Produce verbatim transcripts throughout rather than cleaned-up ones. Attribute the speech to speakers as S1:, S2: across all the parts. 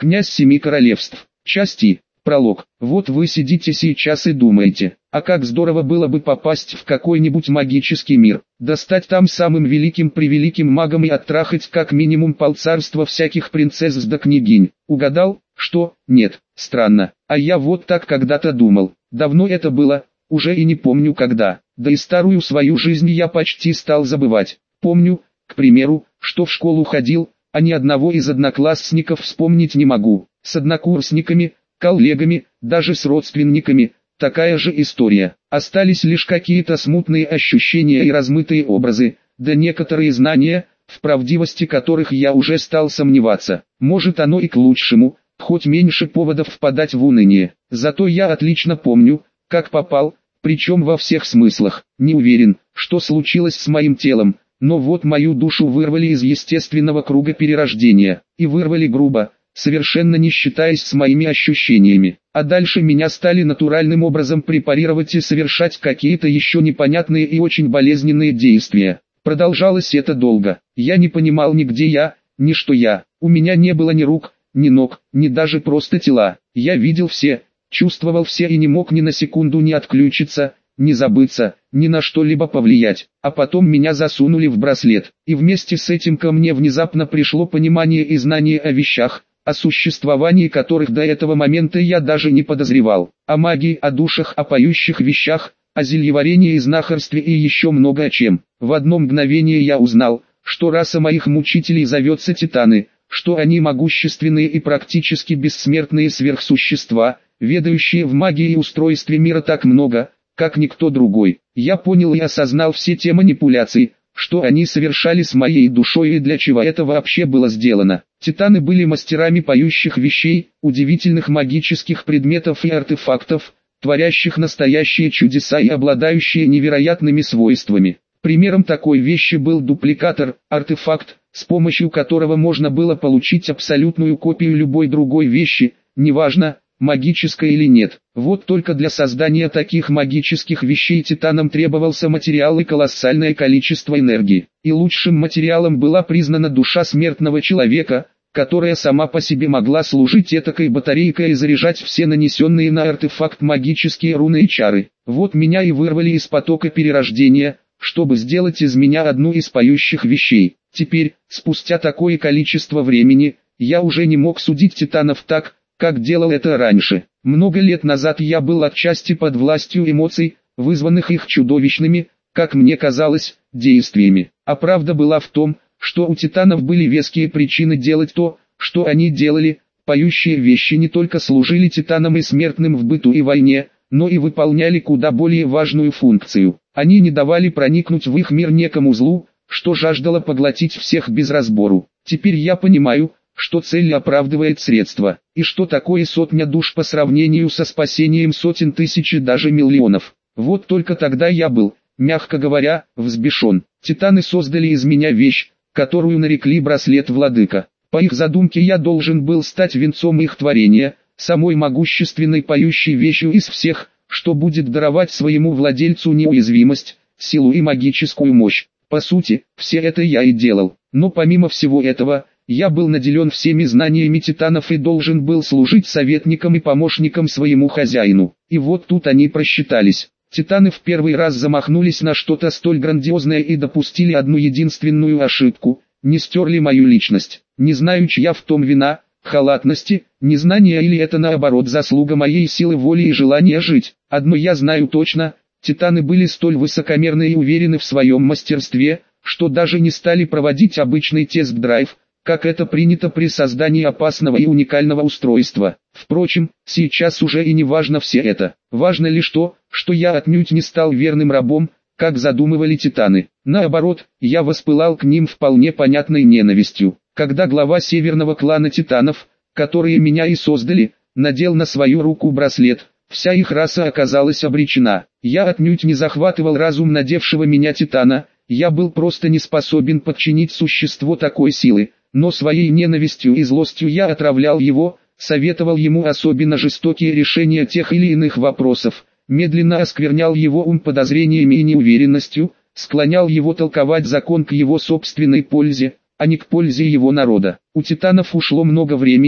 S1: Князь Семи Королевств. Части. Пролог. Вот вы сидите сейчас и думаете, а как здорово было бы попасть в какой-нибудь магический мир, да стать там самым великим-превеликим магом и оттрахать как минимум полцарства всяких принцесс да княгинь. Угадал, что? Нет, странно, а я вот так когда-то думал. Давно это было, уже и не помню когда, да и старую свою жизнь я почти стал забывать. Помню, к примеру, что в школу ходил, а ни одного из одноклассников вспомнить не могу. С однокурсниками, коллегами, даже с родственниками, такая же история. Остались лишь какие-то смутные ощущения и размытые образы, да некоторые знания, в правдивости которых я уже стал сомневаться. Может, оно и к лучшему, хоть меньше поводов впадать в уныние. Зато я отлично помню, как попал, причем во всех смыслах. Не уверен, что случилось с моим телом, но вот мою душу вырвали из естественного круга перерождения, и вырвали грубо, совершенно не считаясь с моими ощущениями. А дальше меня стали натуральным образом препарировать и совершать какие-то еще непонятные и очень болезненные действия. Продолжалось это долго. Я не понимал ни где я, ни что я. У меня не было ни рук, ни ног, ни даже просто тела. Я видел все, чувствовал все и не мог ни на секунду не отключиться, не забыться, ни на что-либо повлиять. А потом меня засунули в браслет. И вместе с этим ко мне внезапно пришло понимание и знание о вещах, о существовании которых до этого момента я даже не подозревал, о магии, о душах, о поющих вещах, о зельеварении и знахарстве и еще много о чем. В одно мгновение я узнал, что раса моих мучителей зовется Титаны, что они могущественные и практически бессмертные сверхсущества, ведающие в магии и устройстве мира так много, как никто другой. Я понял и осознал все те манипуляции, что они совершали с моей душой и для чего это вообще было сделано. Титаны были мастерами поющих вещей, удивительных магических предметов и артефактов, творящих настоящие чудеса и обладающие невероятными свойствами. Примером такой вещи был дупликатор, артефакт, с помощью которого можно было получить абсолютную копию любой другой вещи, неважно, магической или нет. Вот только для создания таких магических вещей титанам требовался материал и колоссальное количество энергии. И лучшим материалом была признана душа смертного человека, которая сама по себе могла служить этакой батарейкой и заряжать все нанесенные на артефакт магические руны и чары. Вот меня и вырвали из потока перерождения, чтобы сделать из меня одну из поющих вещей. Теперь, спустя такое количество времени, я уже не мог судить титанов так, как делал это раньше. Много лет назад я был отчасти под властью эмоций, вызванных их чудовищными, как мне казалось, действиями. А правда была в том, что у титанов были веские причины делать то, что они делали. Поющие вещи не только служили титанам и смертным в быту и войне, но и выполняли куда более важную функцию. Они не давали проникнуть в их мир некому злу, что жаждало поглотить всех без разбору. Теперь я понимаю, что цель оправдывает средства, и что такое сотня душ по сравнению со спасением сотен тысяч и даже миллионов. Вот только тогда я был, мягко говоря, взбешен. Титаны создали из меня вещь, которую нарекли браслет владыка. По их задумке я должен был стать венцом их творения, самой могущественной поющей вещью из всех, что будет даровать своему владельцу неуязвимость, силу и магическую мощь. По сути, все это я и делал. Но помимо всего этого, я был наделен всеми знаниями титанов и должен был служить советником и помощником своему хозяину. И вот тут они просчитались. Титаны в первый раз замахнулись на что-то столь грандиозное и допустили одну единственную ошибку. Не стерли мою личность. Не знаю, чья в том вина, халатности, незнания или это наоборот заслуга моей силы воли и желания жить. Одно я знаю точно, титаны были столь высокомерны и уверены в своем мастерстве, что даже не стали проводить обычный тест-драйв, как это принято при создании опасного и уникального устройства. Впрочем, сейчас уже и не важно все это. Важно лишь то, что я отнюдь не стал верным рабом, как задумывали титаны. Наоборот, я воспылал к ним вполне понятной ненавистью. Когда глава северного клана титанов, которые меня и создали, надел на свою руку браслет, вся их раса оказалась обречена. Я отнюдь не захватывал разум надевшего меня титана, я был просто не способен подчинить существо такой силы. Но своей ненавистью и злостью я отравлял его, советовал ему особенно жестокие решения тех или иных вопросов, медленно осквернял его ум подозрениями и неуверенностью, склонял его толковать закон к его собственной пользе, а не к пользе его народа. У титанов ушло много времени,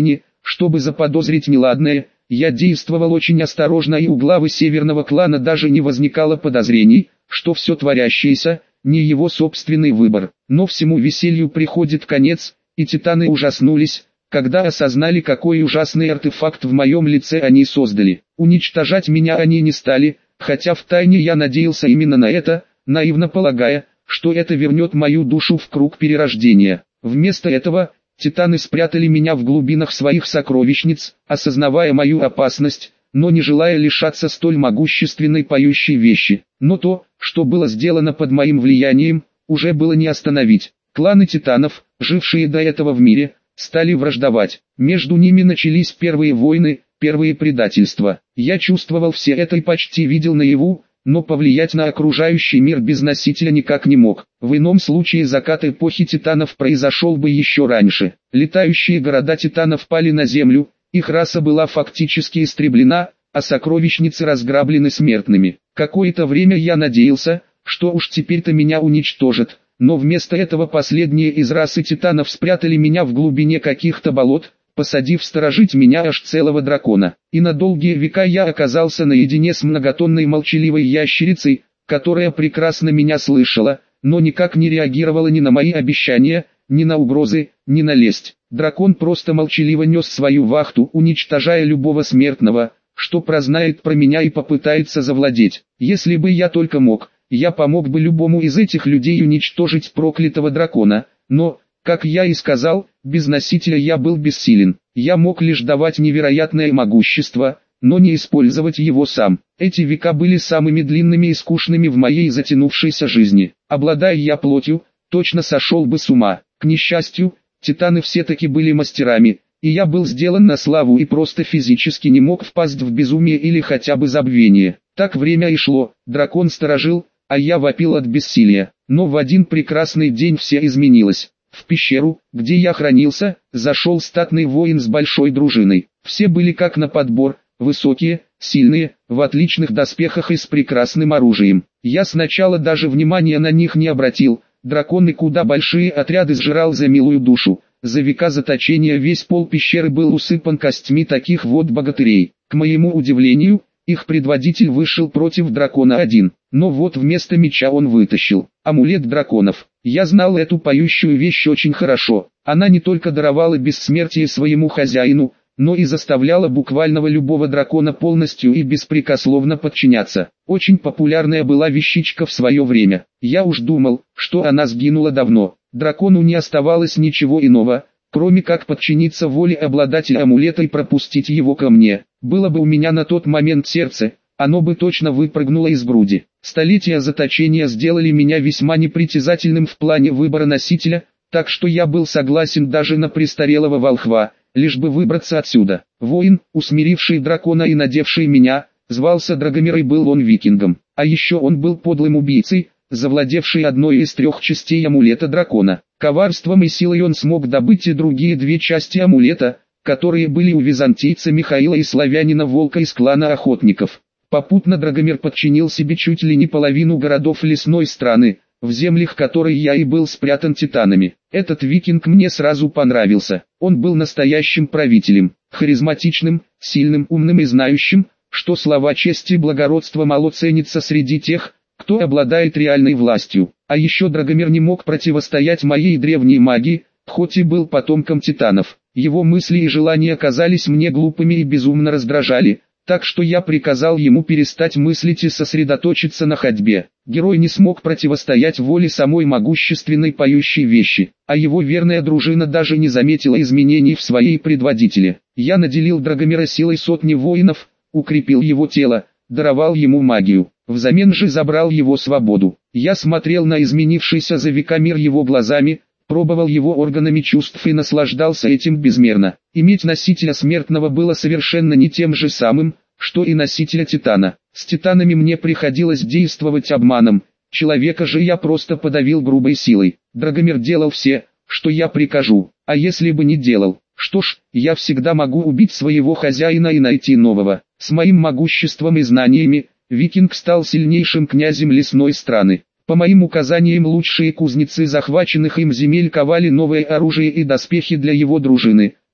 S1: Чтобы заподозрить неладное, я действовал очень осторожно, и у главы северного клана даже не возникало подозрений, что все творящееся не его собственный выбор. Но всему веселью приходит конец, и титаны ужаснулись, когда осознали, какой ужасный артефакт в моем лице они создали. Уничтожать меня они не стали, хотя втайне я надеялся именно на это, наивно полагая, что это вернет мою душу в круг перерождения. Вместо этого, титаны спрятали меня в глубинах своих сокровищниц, осознавая мою опасность, но не желая лишаться столь могущественной поющей вещи. Но то, что было сделано под моим влиянием, уже было не остановить. Кланы титанов, жившие до этого в мире, стали враждовать. Между ними начались первые войны, первые предательства. Я чувствовал все это и почти видел наяву, но повлиять на окружающий мир без носителя никак не мог. В ином случае закат эпохи титанов произошел бы еще раньше. Летающие города титанов пали на землю, их раса была фактически истреблена, а сокровищницы разграблены смертными. Какое-то время я надеялся, что уж теперь-то меня уничтожат, но вместо этого последние из расы титанов спрятали меня в глубине каких-то болот, посадив сторожить меня аж целого дракона. И на долгие века я оказался наедине с многотонной молчаливой ящерицей, которая прекрасно меня слышала, но никак не реагировала ни на мои обещания, ни на угрозы, ни на лесть. Дракон просто молчаливо нес свою вахту, уничтожая любого смертного, что прознает про меня и попытается завладеть. Если бы я только мог, я помог бы любому из этих людей уничтожить проклятого дракона, но, как я и сказал, без носителя я был бессилен. Я мог лишь давать невероятное могущество, но не использовать его сам. Эти века были самыми длинными и скучными в моей затянувшейся жизни. Обладая я плотью, точно сошел бы с ума. К несчастью, титаны все-таки были мастерами, и я был сделан на славу и просто физически не мог впасть в безумие или хотя бы забвение. Так время и шло, дракон сторожил, а я вопил от бессилия. Но в один прекрасный день все изменилось. В пещеру, где я хранился, зашел статный воин с большой дружиной. Все были как на подбор, высокие, сильные, в отличных доспехах и с прекрасным оружием. Я сначала даже внимания на них не обратил, драконы куда большие отряды сжирал за милую душу. За века заточения весь пол пещеры был усыпан костьми таких вот богатырей. К моему удивлению, их предводитель вышел против дракона один, но вот вместо меча он вытащил амулет драконов. Я знал эту поющую вещь очень хорошо. Она не только даровала бессмертие своему хозяину, но и заставляла буквально любого дракона полностью и беспрекословно подчиняться. Очень популярная была вещичка в свое время. Я уж думал, что она сгинула давно. Дракону не оставалось ничего иного, кроме как подчиниться воле обладателя амулета и пропустить его ко мне. Было бы у меня на тот момент сердце, оно бы точно выпрыгнуло из груди. Столетия заточения сделали меня весьма непритязательным в плане выбора носителя, так что я был согласен даже на престарелого волхва, лишь бы выбраться отсюда. Воин, усмиривший дракона и надевший меня, звался Драгомир, и был он викингом. А еще он был подлым убийцей, завладевший одной из трех частей амулета дракона. Коварством и силой он смог добыть и другие две части амулета, которые были у византийца Михаила и славянина Волка из клана охотников. Попутно Драгомир подчинил себе чуть ли не половину городов лесной страны, в землях которой я и был спрятан титанами. Этот викинг мне сразу понравился. Он был настоящим правителем, харизматичным, сильным, умным и знающим, что слова чести и благородства мало ценятся среди тех, кто обладает реальной властью. А еще Драгомир не мог противостоять моей древней магии, хоть и был потомком титанов. Его мысли и желания казались мне глупыми и безумно раздражали, так что я приказал ему перестать мыслить и сосредоточиться на ходьбе. Герой не смог противостоять воле самой могущественной поющей вещи, а его верная дружина даже не заметила изменений в своей предводителе. Я наделил Драгомира силой сотни воинов, укрепил его тело, даровал ему магию, взамен же забрал его свободу. Я смотрел на изменившийся за века мир его глазами, пробовал его органами чувств и наслаждался этим безмерно. Иметь носителя смертного было совершенно не тем же самым, что и носителя титана. С титанами мне приходилось действовать обманом, человека же я просто подавил грубой силой. Драгомир делал все, что я прикажу, а если бы не делал, что ж, я всегда могу убить своего хозяина и найти нового. С моим могуществом и знаниями, викинг стал сильнейшим князем лесной страны. По моим указаниям лучшие кузнецы захваченных им земель ковали новое оружие и доспехи для его дружины,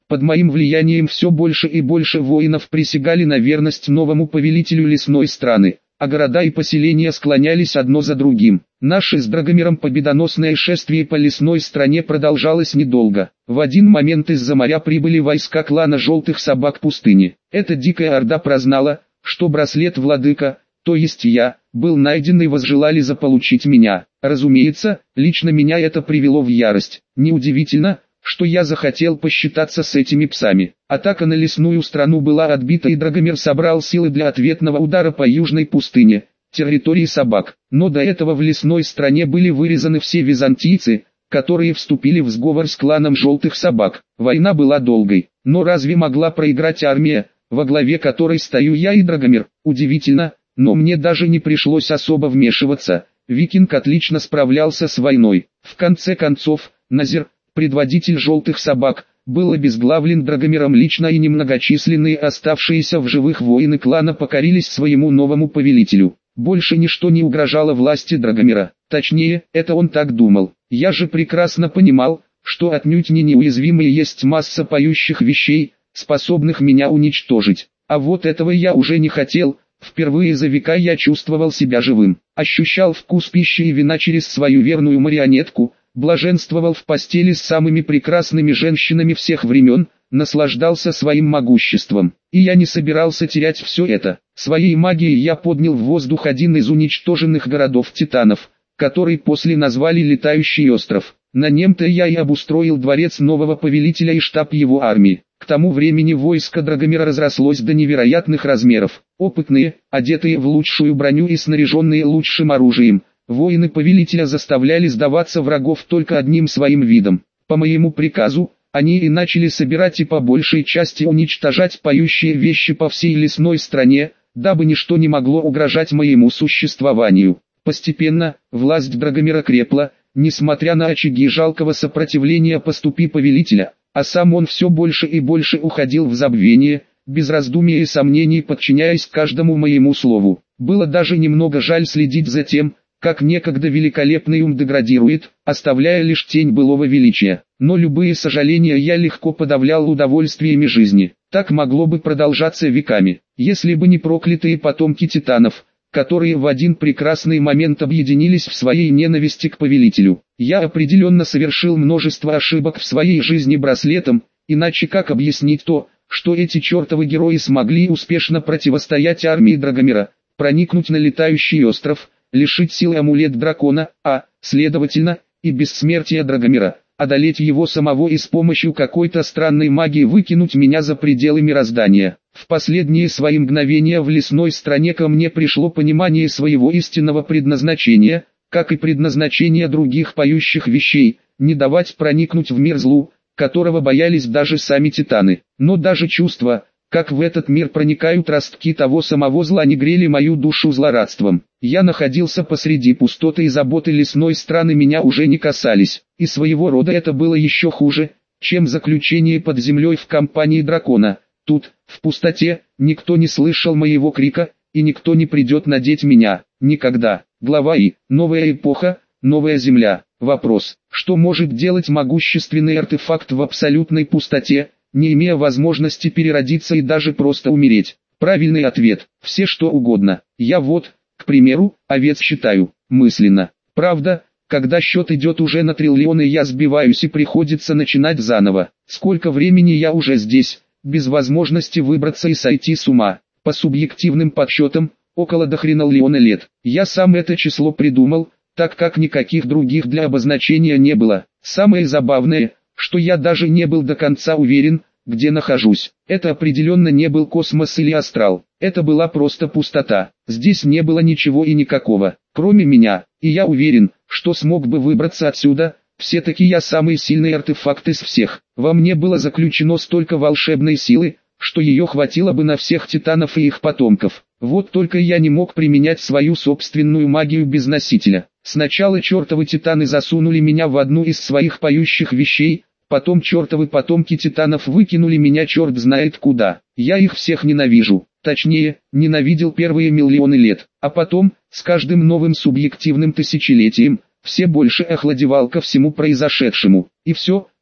S1: Под моим влиянием все больше и больше воинов присягали на верность новому повелителю лесной страны, а города и поселения склонялись одно за другим. Наше с Драгомиром победоносное шествие по лесной стране продолжалось недолго. В один момент из-за моря прибыли войска клана Желтых Собак пустыни. Эта дикая орда прознала, что браслет владыка, то есть я, был найден и возжелали заполучить меня. Разумеется, лично меня это привело в ярость. Неудивительно, что я захотел посчитаться с этими псами. Атака на лесную страну была отбита, и Драгомир собрал силы для ответного удара по южной пустыне, территории собак. Но до этого в лесной стране были вырезаны все византийцы, которые вступили в сговор с кланом Желтых Собак. Война была долгой, но разве могла проиграть армия, во главе которой стою я и Драгомир? Удивительно, но мне даже не пришлось особо вмешиваться. Викинг отлично справлялся с войной. В конце концов, Назир, предводитель Желтых Собак, был обезглавлен Драгомиром лично, и немногочисленные оставшиеся в живых воины клана покорились своему новому повелителю. Больше ничто не угрожало власти Драгомира. Точнее, это он так думал. Я же прекрасно понимал, что отнюдь не неуязвимые есть масса поющих вещей, способных меня уничтожить. А вот этого я уже не хотел. Впервые за века я чувствовал себя живым, ощущал вкус пищи и вина через свою верную марионетку, блаженствовал в постели с самыми прекрасными женщинами всех времен, наслаждался своим могуществом. И я не собирался терять все это. Своей магией я поднял в воздух один из уничтоженных городов титанов, который после назвали Летающий остров. На нем-то я и обустроил дворец нового повелителя и штаб его армии. К тому времени войско Драгомира разрослось до невероятных размеров. Опытные, одетые в лучшую броню и снаряженные лучшим оружием, воины повелителя заставляли сдаваться врагов только одним своим видом. По моему приказу, они и начали собирать и по большей части уничтожать поющие вещи по всей лесной стране, дабы ничто не могло угрожать моему существованию. Постепенно, власть Драгомира крепла, несмотря на очаги жалкого сопротивления поступи повелителя, а сам он все больше и больше уходил в забвение, без раздумий и сомнений подчиняясь каждому моему слову. Было даже немного жаль следить за тем, как некогда великолепный ум деградирует, оставляя лишь тень былого величия. Но любые сожаления я легко подавлял удовольствиями жизни. Так могло бы продолжаться веками, если бы не проклятые потомки титанов, которые в один прекрасный момент объединились в своей ненависти к повелителю. Я определенно совершил множество ошибок в своей жизни браслетом, иначе как объяснить то, что эти чертовы герои смогли успешно противостоять армии Драгомира, проникнуть на Летающий остров, лишить силы амулет дракона, а, следовательно, и бессмертия Драгомира, одолеть его самого и с помощью какой-то странной магии выкинуть меня за пределы мироздания. В последние свои мгновения в лесной стране ко мне пришло понимание своего истинного предназначения, как и предназначения других поющих вещей, не давать проникнуть в мир злу, которого боялись даже сами титаны. Но даже чувства, как в этот мир проникают ростки того самого зла, не грели мою душу злорадством. Я находился посреди пустоты, и заботы лесной страны меня уже не касались, и своего рода это было еще хуже, чем заключение под землей в компании дракона. Тут, в пустоте, никто не слышал моего крика, и никто не придет надеть меня. Никогда. Глава И. Новая эпоха, новая земля. Вопрос: что может делать могущественный артефакт в абсолютной пустоте, не имея возможности переродиться и даже просто умереть? Правильный ответ: все что угодно. Я вот, к примеру, овец считаю, мысленно. Правда, когда счет идет уже на триллионы, я сбиваюсь и приходится начинать заново. Сколько времени я уже здесь, без возможности выбраться и сойти с ума? По субъективным подсчетам, около дохреноллиона лет. Я сам это число придумал, так как никаких других для обозначения не было. Самое забавное, что я даже не был до конца уверен, где нахожусь. Это определенно не был космос или астрал. Это была просто пустота. Здесь не было ничего и никакого, кроме меня. И я уверен, что смог бы выбраться отсюда. Все-таки я самый сильный артефакт из всех. Во мне было заключено столько волшебной силы, что ее хватило бы на всех титанов и их потомков. Вот только я не мог применять свою собственную магию без носителя. Сначала чертовы титаны засунули меня в одну из своих поющих вещей, потом чертовы потомки титанов выкинули меня черт знает куда. Я их всех ненавижу. Точнее, ненавидел первые миллионы лет. А потом, с каждым новым субъективным тысячелетием, все больше охладевал ко всему произошедшему. И все,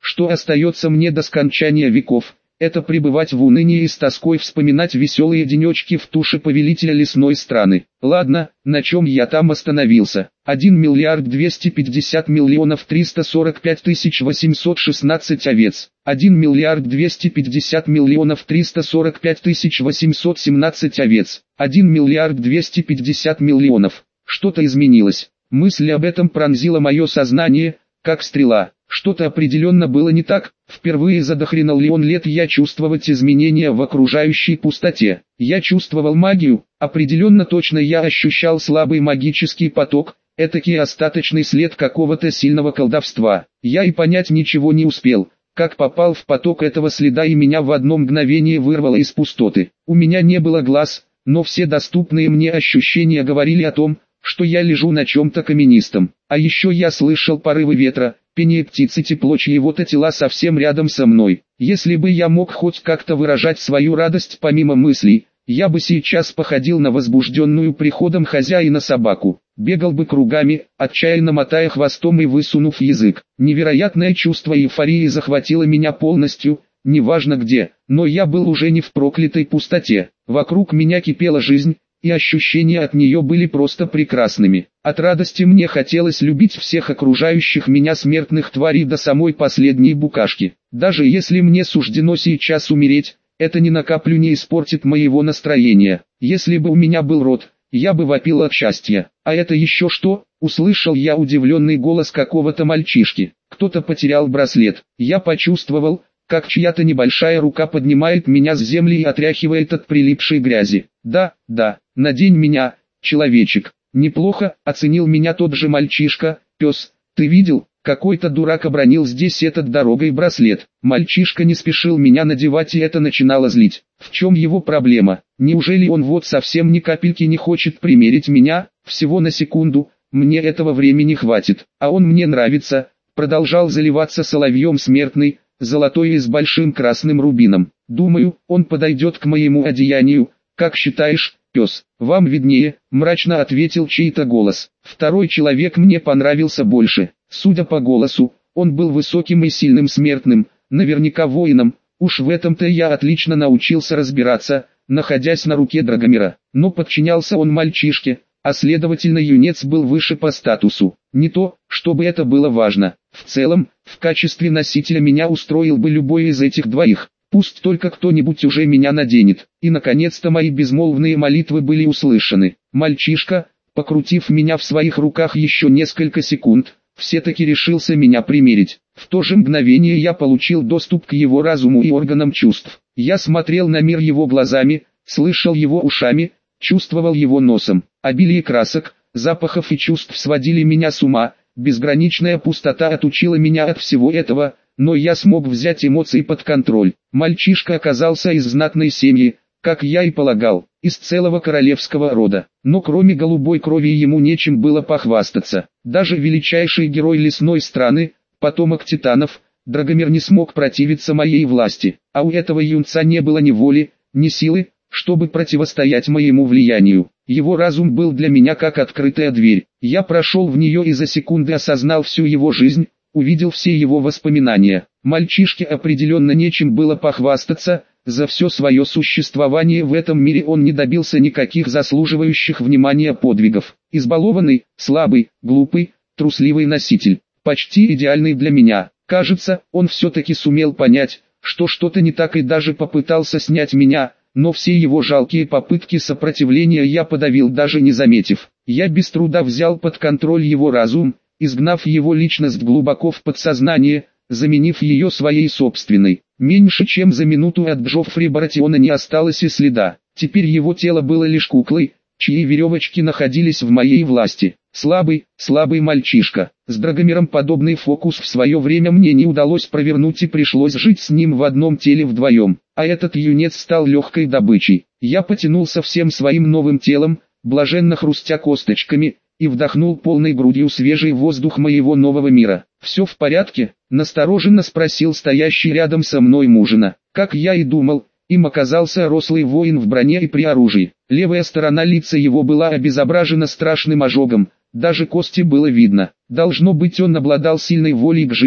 S1: Что остается мне до скончания веков? Это пребывать в унынии и с тоской вспоминать веселые денечки в туше повелителя лесной страны. Ладно, на чем я там остановился? один миллиард двести пятьдесят миллионов триста сорок пять тысяч восемьсот шестнадцать овец. один миллиард двести пятьдесят миллионов триста сорок пять тысяч восемьсот семнадцать овец. один миллиард двести пятьдесят миллионов. Что-то изменилось. Мысль об этом пронзила мое сознание, как стрела. Что-то определенно было не так. Впервые за дохренолеон лет я чувствовать изменения в окружающей пустоте. Я чувствовал магию, определенно точно я ощущал слабый магический поток, этакий остаточный след какого-то сильного колдовства. Я и понять ничего не успел, как попал в поток этого следа и меня в одно мгновение вырвало из пустоты. У меня не было глаз, но все доступные мне ощущения говорили о том, что я лежу на чем-то каменистом. А еще я слышал порывы ветра, пение птиц и тепло чьего-то тела совсем рядом со мной. Если бы я мог хоть как-то выражать свою радость помимо мыслей, я бы сейчас походил на возбужденную приходом хозяина собаку. Бегал бы кругами, отчаянно мотая хвостом и высунув язык. Невероятное чувство эйфории захватило меня полностью, неважно где, но я был уже не в проклятой пустоте. Вокруг меня кипела жизнь, и ощущения от нее были просто прекрасными. От радости мне хотелось любить всех окружающих меня смертных тварей до самой последней букашки. Даже если мне суждено сейчас умереть, это ни на каплю не испортит моего настроения. Если бы у меня был рот, я бы вопил от счастья. А это еще что? Услышал я удивленный голос какого-то мальчишки. Кто-то потерял браслет. Я почувствовал, как чья-то небольшая рука поднимает меня с земли и отряхивает от прилипшей грязи. Да, да, надень меня, человечек. Неплохо, оценил меня тот же мальчишка. Пес, ты видел, какой-то дурак обронил здесь этот дорогой браслет. Мальчишка не спешил меня надевать, и это начинало злить. В чем его проблема? Неужели он вот совсем ни капельки не хочет примерить меня? Всего на секунду, мне этого времени хватит. А он мне нравится, продолжал заливаться соловьем смертный, золотой и с большим красным рубином. Думаю, он подойдет к моему одеянию. Как считаешь, пес? Вам виднее, мрачно ответил чей-то голос. Второй человек мне понравился больше. Судя по голосу, он был высоким и сильным смертным, наверняка воином. Уж в этом-то я отлично научился разбираться, находясь на руке Драгомира. Но подчинялся он мальчишке, а следовательно юнец был выше по статусу. Не то, чтобы это было важно. В целом, в качестве носителя меня устроил бы любой из этих двоих. Пусть только кто-нибудь уже меня наденет. И наконец-то мои безмолвные молитвы были услышаны. Мальчишка, покрутив меня в своих руках еще несколько секунд, все-таки решился меня примерить. В то же мгновение я получил доступ к его разуму и органам чувств. Я смотрел на мир его глазами, слышал его ушами, чувствовал его носом. Обилие красок, запахов и чувств сводили меня с ума. Безграничная пустота отучила меня от всего этого, но я смог взять эмоции под контроль. Мальчишка оказался из знатной семьи, как я и полагал, из целого королевского рода. Но кроме голубой крови ему нечем было похвастаться. Даже величайший герой лесной страны, потомок титанов, Драгомир не смог противиться моей власти. А у этого юнца не было ни воли, ни силы, чтобы противостоять моему влиянию. Его разум был для меня как открытая дверь. Я прошел в нее и за секунды осознал всю его жизнь, увидел все его воспоминания. Мальчишке определенно нечем было похвастаться, за все свое существование в этом мире он не добился никаких заслуживающих внимания подвигов. Избалованный, слабый, глупый, трусливый носитель, почти идеальный для меня. Кажется, он все-таки сумел понять, что что-то не так и даже попытался снять меня, но все его жалкие попытки сопротивления я подавил, даже не заметив. Я без труда взял под контроль его разум, изгнав его личность глубоко в подсознание, заменив ее своей собственной. Меньше чем за минуту от Джоффри Баратиона не осталось и следа. Теперь его тело было лишь куклой, чьи веревочки находились в моей власти. Слабый, слабый мальчишка. С Драгомиром подобный фокус в свое время мне не удалось провернуть, и пришлось жить с ним в одном теле вдвоем. А этот юнец стал легкой добычей. Я потянулся всем своим новым телом, блаженно хрустя косточками, и вдохнул полной грудью свежий воздух моего нового мира. «Все в порядке?» – настороженно спросил стоящий рядом со мной мужчина. Как я и думал, им оказался рослый воин в броне и при оружии. Левая сторона лица его была обезображена страшным ожогом, даже кости было видно. Должно быть, он обладал сильной волей к жизни,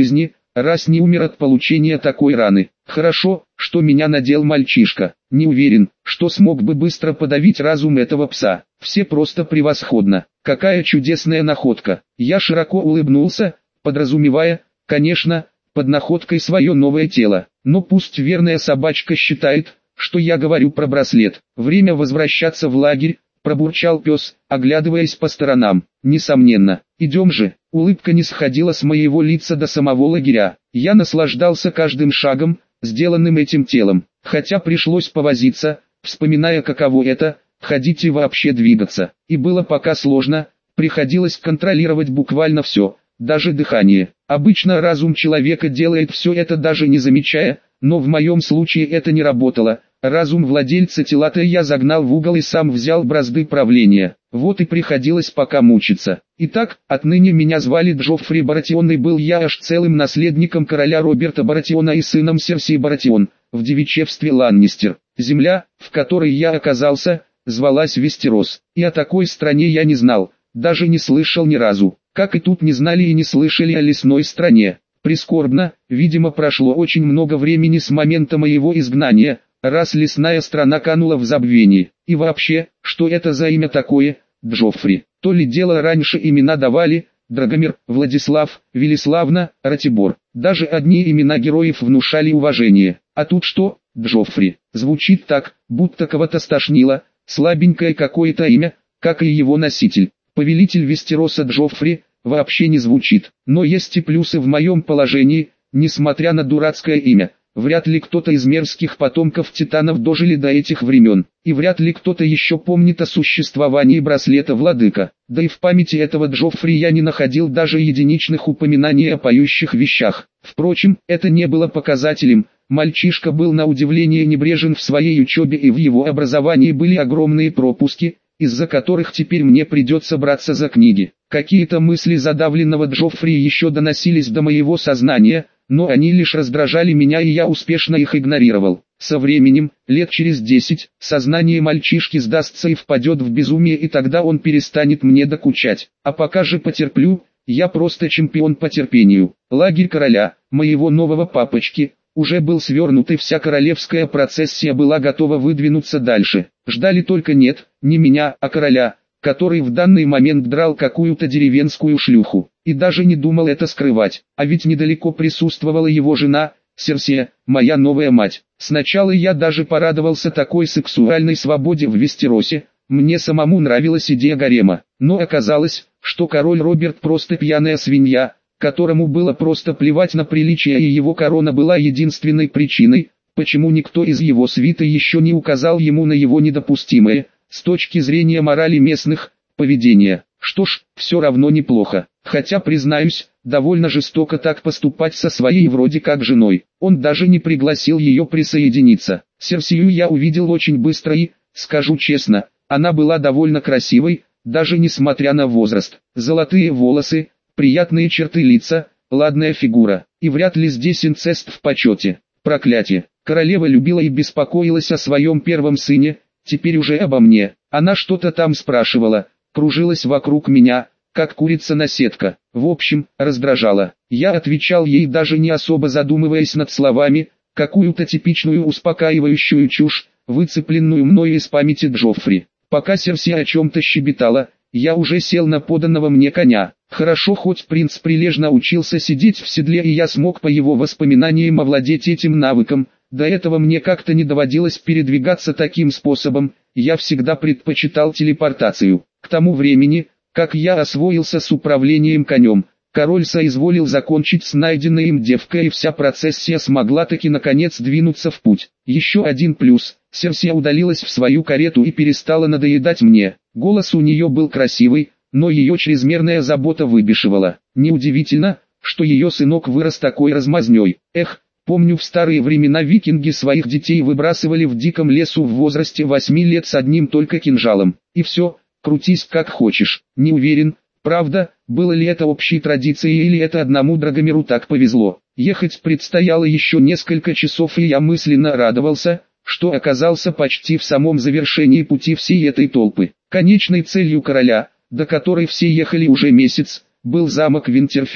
S1: раз не умер от получения такой раны. Хорошо, что меня надел мальчишка. Не уверен, что смог бы быстро подавить разум этого пса. Все просто превосходно. Какая чудесная находка. Я широко улыбнулся, подразумевая, конечно, под находкой свое новое тело. Но пусть верная собачка считает, что я говорю про браслет. Время возвращаться в лагерь, пробурчал пес, оглядываясь по сторонам. Несомненно. Идем же. Улыбка не сходила с моего лица до самого лагеря. Я наслаждался каждым шагом, сделанным этим телом. Хотя пришлось повозиться, вспоминая, каково это, ходить и вообще двигаться. И было пока сложно, приходилось контролировать буквально все, даже дыхание. Обычно разум человека делает все это даже не замечая, но в моем случае это не работало. Разум владельца тела-то я загнал в угол и сам взял бразды правления. Вот и приходилось пока мучиться. Итак, отныне меня звали Джоффри Баратион, и был я аж целым наследником короля Роберта Баратиона и сыном Серсии Баратион, в девичестве Ланнистер. Земля, в которой я оказался, звалась Вестерос, и о такой стране я не знал, даже не слышал ни разу, как и тут не знали и не слышали о лесной стране. Прискорбно, видимо, прошло очень много времени с момента моего изгнания, раз лесная страна канула в забвение. И вообще, что это за имя такое, Джоффри? То ли дело раньше имена давали, Драгомир, Владислав, Велиславна, Ратибор. Даже одни имена героев внушали уважение. А тут что, Джоффри? Звучит так, будто кого-то стошнило, слабенькое какое-то имя, как и его носитель. Повелитель Вестероса Джоффри вообще не звучит. Но есть и плюсы в моем положении, несмотря на дурацкое имя. Вряд ли кто-то из мерзких потомков титанов дожили до этих времен, и вряд ли кто-то еще помнит о существовании браслета Владыка. Да и в памяти этого Джоффри я не находил даже единичных упоминаний о поющих вещах. Впрочем, это не было показателем. Мальчишка был на удивление небрежен в своей учебе, и в его образовании были огромные пропуски, из-за которых теперь мне придется браться за книги. Какие-то мысли задавленного Джоффри еще доносились до моего сознания, но они лишь раздражали меня, и я успешно их игнорировал. Со временем, лет через десять, сознание мальчишки сдастся и впадет в безумие, и тогда он перестанет мне докучать. А пока же потерплю, я просто чемпион по терпению. Лагерь короля, моего нового папочки, уже был свернут, и вся королевская процессия была готова выдвинуться дальше. Ждали только нет, не меня, а короля, который в данный момент драл какую-то деревенскую шлюху, и даже не думал это скрывать. А ведь недалеко присутствовала его жена, Серсия, моя новая мать. Сначала я даже порадовался такой сексуальной свободе в Вестеросе, мне самому нравилась идея гарема, но оказалось, что король Роберт просто пьяная свинья, которому было просто плевать на приличие, и его корона была единственной причиной, почему никто из его свиты еще не указал ему на его недопустимое, с точки зрения морали местных, поведение. Что ж, все равно неплохо, хотя, признаюсь, довольно жестоко так поступать со своей вроде как женой. Он даже не пригласил ее присоединиться. Серсию я увидел очень быстро и, скажу честно, она была довольно красивой, даже несмотря на возраст. Золотые волосы, приятные черты лица, ладная фигура, и вряд ли здесь инцест в почете. Проклятие. Королева любила и беспокоилась о своем первом сыне, теперь уже обо мне. Она что-то там спрашивала, кружилась вокруг меня, как курица-наседка. В общем, раздражала. Я отвечал ей, даже не особо задумываясь над словами, какую-то типичную успокаивающую чушь, выцепленную мной из памяти Джоффри. Пока Серсия о чем-то щебетала, я уже сел на поданного мне коня. Хорошо, хоть принц прилежно учился сидеть в седле, и я смог по его воспоминаниям овладеть этим навыком. До этого мне как-то не доводилось передвигаться таким способом, я всегда предпочитал телепортацию. К тому времени, как я освоился с управлением конем, король соизволил закончить с найденной им девкой, и вся процессия смогла таки наконец двинуться в путь. Еще один плюс: Серсия удалилась в свою карету и перестала надоедать мне. Голос у нее был красивый, но ее чрезмерная забота выбешивала. Неудивительно, что ее сынок вырос такой размазней. Эх, помню, в старые времена викинги своих детей выбрасывали в диком лесу в возрасте восьми лет с одним только кинжалом. И все, крутись как хочешь. Не уверен, правда, было ли это общей традицией или это одному Драгомиру так повезло. Ехать предстояло еще несколько часов, и я мысленно радовался, что оказался почти в самом завершении пути всей этой толпы. Конечной целью короля, до которой все ехали уже месяц, был замок Винтерфелл,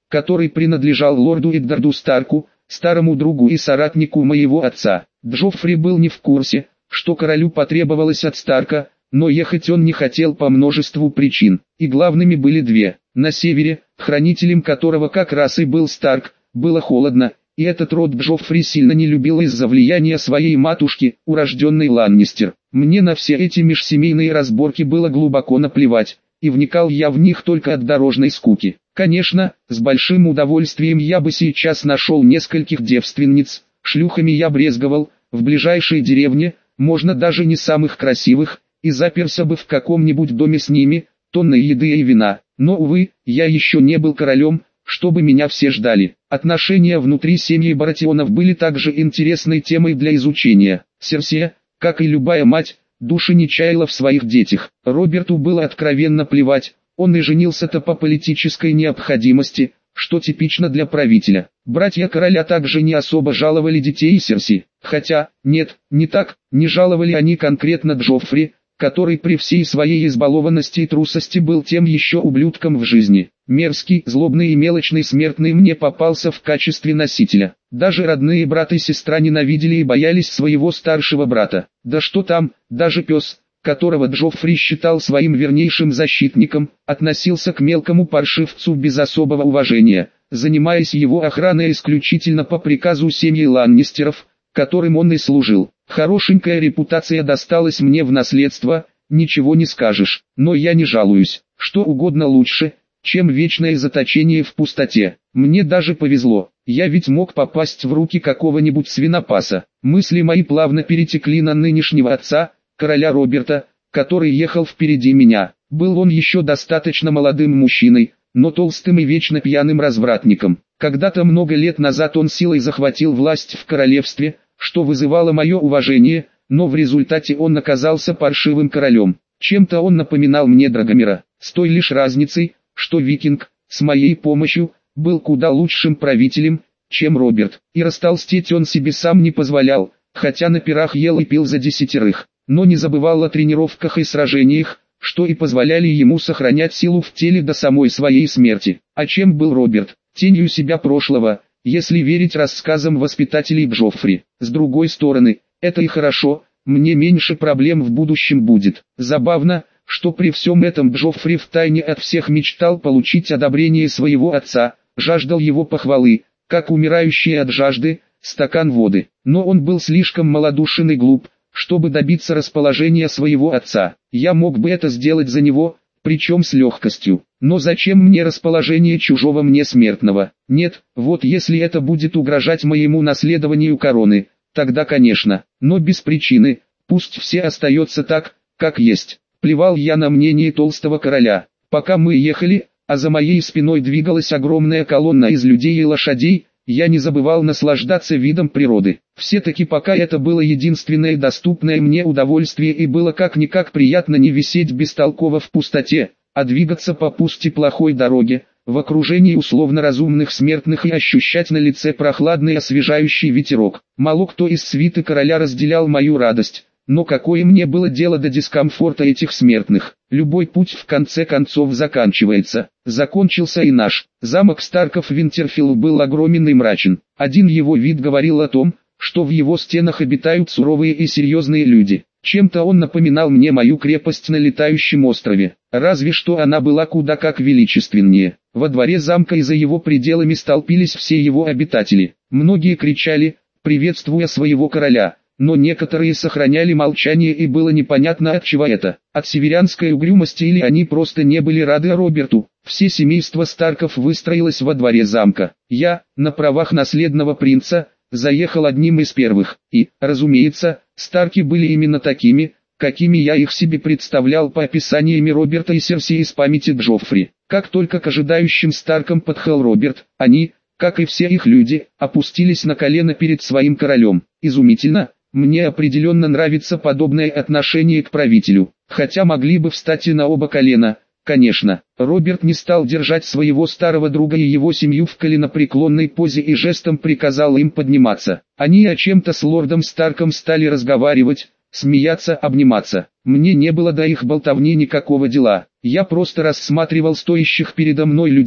S1: который принадлежал лорду Эддарду Старку, старому другу и соратнику моего отца. Джоффри был не в курсе, что королю потребовалось от Старка, но ехать он не хотел по множеству причин, и главными были две. На севере, хранителем которого как раз и был Старк, было холодно, и этот род Джоффри сильно не любил из-за влияния своей матушки, урожденной Ланнистер. Мне на все эти межсемейные разборки было глубоко наплевать, и вникал я в них только от дорожной скуки. Конечно, с большим удовольствием я бы сейчас нашел нескольких девственниц, шлюхами я брезговал, в ближайшей деревне, можно даже не самых красивых, и заперся бы в каком-нибудь доме с ними, тонной еды и вина. Но, увы, я еще не был королем, чтобы меня все ждали. Отношения внутри семьи Баратионов были также интересной темой для изучения. Серсия, как и любая мать, души не чаяла в своих детях. Роберту было откровенно плевать, он и женился-то по политической необходимости, что типично для правителя. Братья короля также не особо жаловали детей Серси, хотя, нет, не так, не жаловали они конкретно Джоффри, который при всей своей избалованности и трусости был тем еще ублюдком в жизни. Мерзкий, злобный и мелочный смертный мне попался в качестве носителя. Даже родные брат и сестра ненавидели и боялись своего старшего брата. Да что там, даже пес, которого Джоффри считал своим вернейшим защитником, относился к мелкому паршивцу без особого уважения, занимаясь его охраной исключительно по приказу семьи Ланнистеров, которым он и служил. Хорошенькая репутация досталась мне в наследство, ничего не скажешь, но я не жалуюсь, что угодно лучше, чем вечное заточение в пустоте. Мне даже повезло, я ведь мог попасть в руки какого-нибудь свинопаса. Мысли мои плавно перетекли на нынешнего отца, короля Роберта, который ехал впереди меня. Был он еще достаточно молодым мужчиной, но толстым и вечно пьяным развратником. Когда-то много лет назад он силой захватил власть в королевстве, что вызывало мое уважение, но в результате он оказался паршивым королем. Чем-то он напоминал мне Драгомира, с той лишь разницей, что викинг, с моей помощью, был куда лучшим правителем, чем Роберт, и растолстеть он себе сам не позволял, хотя на пирах ел и пил за десятерых, но не забывал о тренировках и сражениях, что и позволяли ему сохранять силу в теле до самой своей смерти. А чем был Роберт? Тенью себя прошлого, если верить рассказам воспитателей Джоффри. С другой стороны, это и хорошо, мне меньше проблем в будущем будет. Забавно, что при всем этом Джоффри втайне от всех мечтал получить одобрение своего отца, жаждал его похвалы, как умирающий от жажды, стакан воды. Но он был слишком малодушен и глуп, чтобы добиться расположения своего отца. Я мог бы это сделать за него, причем с легкостью. Но зачем мне расположение чужого мне смертного? Нет, вот если это будет угрожать моему наследованию короны, тогда конечно, но без причины, пусть все остается так, как есть. Плевал я на мнение толстого короля. Пока мы ехали, а за моей спиной двигалась огромная колонна из людей и лошадей, я не забывал наслаждаться видом природы. Все-таки пока это было единственное доступное мне удовольствие, и было как-никак приятно не висеть бестолково в пустоте, а двигаться по пустой плохой дороге, в окружении условно разумных смертных и ощущать на лице прохладный освежающий ветерок. Мало кто из свиты короля разделял мою радость, но какое мне было дело до дискомфорта этих смертных? Любой путь в конце концов заканчивается. Закончился и наш. Замок Старков Винтерфилл был огромен и мрачен. Один его вид говорил о том, что в его стенах обитают суровые и серьезные люди. Чем-то он напоминал мне мою крепость на летающем острове. Разве что она была куда как величественнее. Во дворе замка и за его пределами столпились все его обитатели. Многие кричали, приветствуя своего короля. Но некоторые сохраняли молчание, и было непонятно, от чего это, от северянской угрюмости или они просто не были рады Роберту. Все семейство Старков выстроилось во дворе замка. Я, на правах наследного принца, заехал одним из первых, и, разумеется, Старки были именно такими, какими я их себе представлял по описаниями Роберта и Серси из памяти Джоффри. Как только к ожидающим Старкам подхал Роберт, они, как и все их люди, опустились на колено перед своим королем. Изумительно. Мне определенно нравится подобное отношение к правителю, хотя могли бы встать и на оба колена, конечно. Роберт не стал держать своего старого друга и его семью в коленопреклонной позе и жестом приказал им подниматься. Они о чем-то с лордом Старком стали разговаривать, смеяться, обниматься. Мне не было до их болтовни никакого дела, я просто рассматривал стоящих передо мной людей,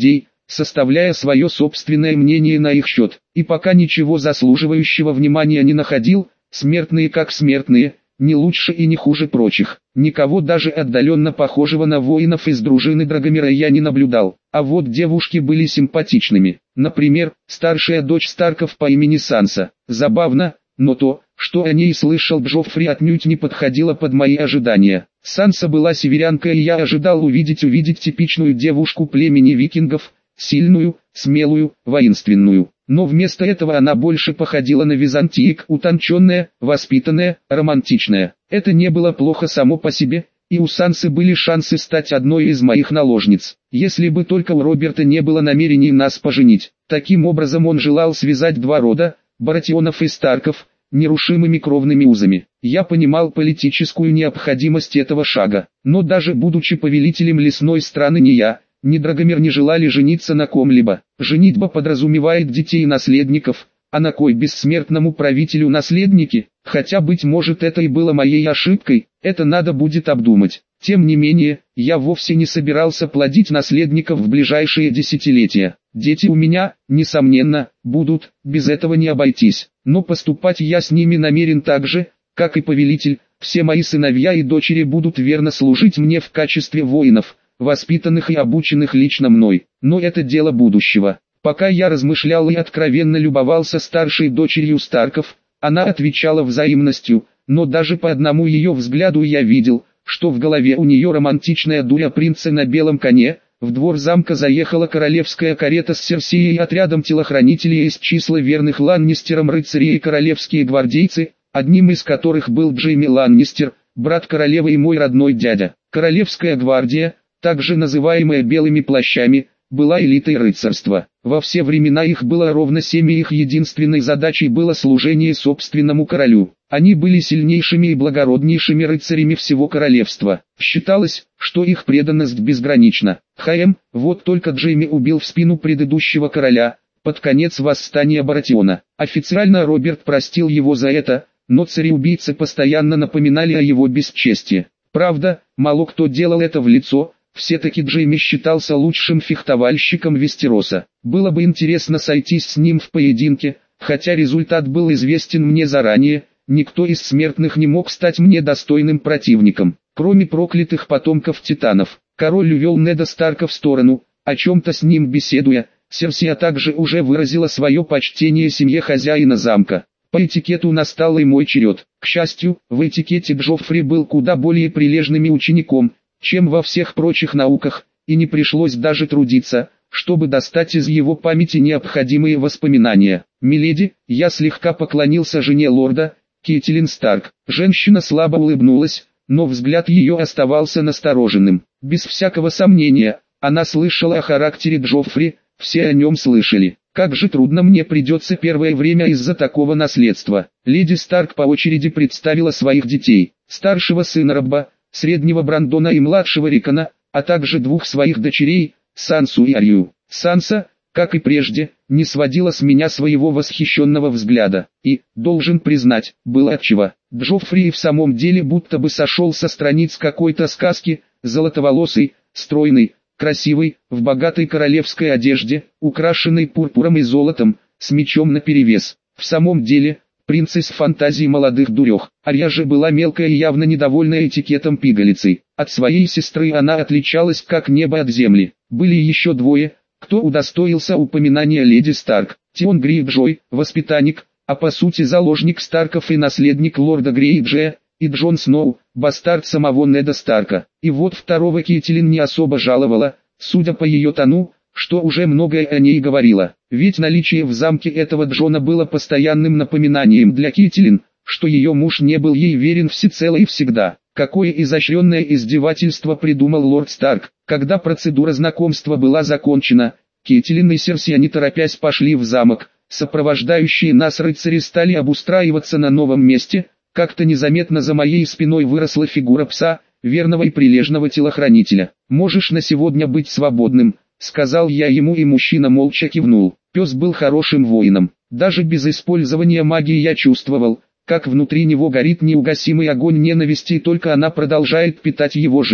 S1: составляя свое собственное мнение на их счет, и пока ничего заслуживающего внимания не находил, смертные как смертные, не лучше и не хуже прочих. Никого даже отдаленно похожего на воинов из дружины Драгомира я не наблюдал, а вот девушки были симпатичными. Например, старшая дочь Старков по имени Санса. Забавно, но то, что о ней слышал Джоффри, отнюдь не подходило под мои ожидания. Санса была северянкой, и я ожидал увидеть увидеть типичную девушку племени викингов, сильную, смелую, воинственную. Но вместо этого она больше походила на византиек, утонченная, воспитанная, романтичная. Это не было плохо само по себе, и у Сансы были шансы стать одной из моих наложниц, если бы только у Роберта не было намерений нас поженить. Таким образом он желал связать два рода, Баратионов и Старков, нерушимыми кровными узами. Я понимал политическую необходимость этого шага, но даже будучи повелителем лесной страны ни я, ни Драгомир не желали жениться на ком-либо. Женитьба подразумевает детей и наследников, а на кой бессмертному правителю наследники? Хотя, быть может, это и было моей ошибкой, это надо будет обдумать. Тем не менее, я вовсе не собирался плодить наследников в ближайшие десятилетия. Дети у меня, несомненно, будут, без этого не обойтись. Но поступать я с ними намерен так же, как и повелитель. Все мои сыновья и дочери будут верно служить мне в качестве воинов, воспитанных и обученных лично мной. Но это дело будущего. Пока я размышлял и откровенно любовался старшей дочерью Старков, она отвечала взаимностью, но даже по одному ее взгляду я видел, что в голове у нее романтичная дуря принца на белом коне. В двор замка заехала королевская карета с Серсией и отрядом телохранителей из числа верных Ланнистерам рыцарей и королевские гвардейцы, одним из которых был Джейми Ланнистер, брат королевы и мой родной дядя. Королевская гвардия, также называемая белыми плащами, была элитой рыцарства. Во все времена их было ровно семь, и их единственной задачей было служение собственному королю. Они были сильнейшими и благороднейшими рыцарями всего королевства. Считалось, что их преданность безгранична. Хаем, вот только Джейми убил в спину предыдущего короля, под конец восстания Баратиона. Официально Роберт простил его за это, но цареубийцы постоянно напоминали о его бесчестии. Правда, мало кто делал это в лицо. Все-таки Джейми считался лучшим фехтовальщиком Вестероса. Было бы интересно сойтись с ним в поединке, хотя результат был известен мне заранее, никто из смертных не мог стать мне достойным противником, кроме проклятых потомков титанов. Король увел Неда Старка в сторону, о чем-то с ним беседуя. Серсия также уже выразила свое почтение семье хозяина замка. По этикету настал и мой черед. К счастью, в этикете Джоффри был куда более прилежным учеником, чем во всех прочих науках, и не пришлось даже трудиться, чтобы достать из его памяти необходимые воспоминания. «Миледи», я слегка поклонился жене лорда, Кейтилин Старк. Женщина слабо улыбнулась, но взгляд ее оставался настороженным. Без всякого сомнения, она слышала о характере Джоффри, все о нем слышали. Как же трудно мне придется первое время из-за такого наследства. Леди Старк по очереди представила своих детей, старшего сына Робба, среднего Брандона и младшего Рикона, а также двух своих дочерей, Сансу и Арию. Санса, как и прежде, не сводила с меня своего восхищенного взгляда, и, должен признать, было отчего. Джоффри в самом деле будто бы сошел со страниц какой-то сказки, золотоволосый, стройный, красивый, в богатой королевской одежде, украшенной пурпуром и золотом, с мечом наперевес. В самом деле, принц из фантазии молодых дурех. Ария же была мелкая и явно недовольная этикетом пигалицей. От своей сестры она отличалась как небо от земли. Были еще двое, кто удостоился упоминания леди Старк. Тион Грейджой, воспитанник, а по сути заложник Старков и наследник лорда Грейджея, и Джон Сноу, бастард самого Неда Старка. И вот второго Кейтилин не особо жаловала, судя по ее тону, что уже многое о ней говорило. Ведь наличие в замке этого Джона было постоянным напоминанием для Кейтилин, что ее муж не был ей верен всецело и всегда. Какое изощренное издевательство придумал лорд Старк. Когда процедура знакомства была закончена, Кейтилин и Серсия не торопясь пошли в замок. Сопровождающие нас рыцари стали обустраиваться на новом месте. Как-то незаметно за моей спиной выросла фигура пса, верного и прилежного телохранителя. «Можешь на сегодня быть свободным», — сказал я ему, и мужчина молча кивнул. Пес был хорошим воином. Даже без использования магии я чувствовал, как внутри него горит неугасимый огонь ненависти, и только она продолжает питать его жизнь.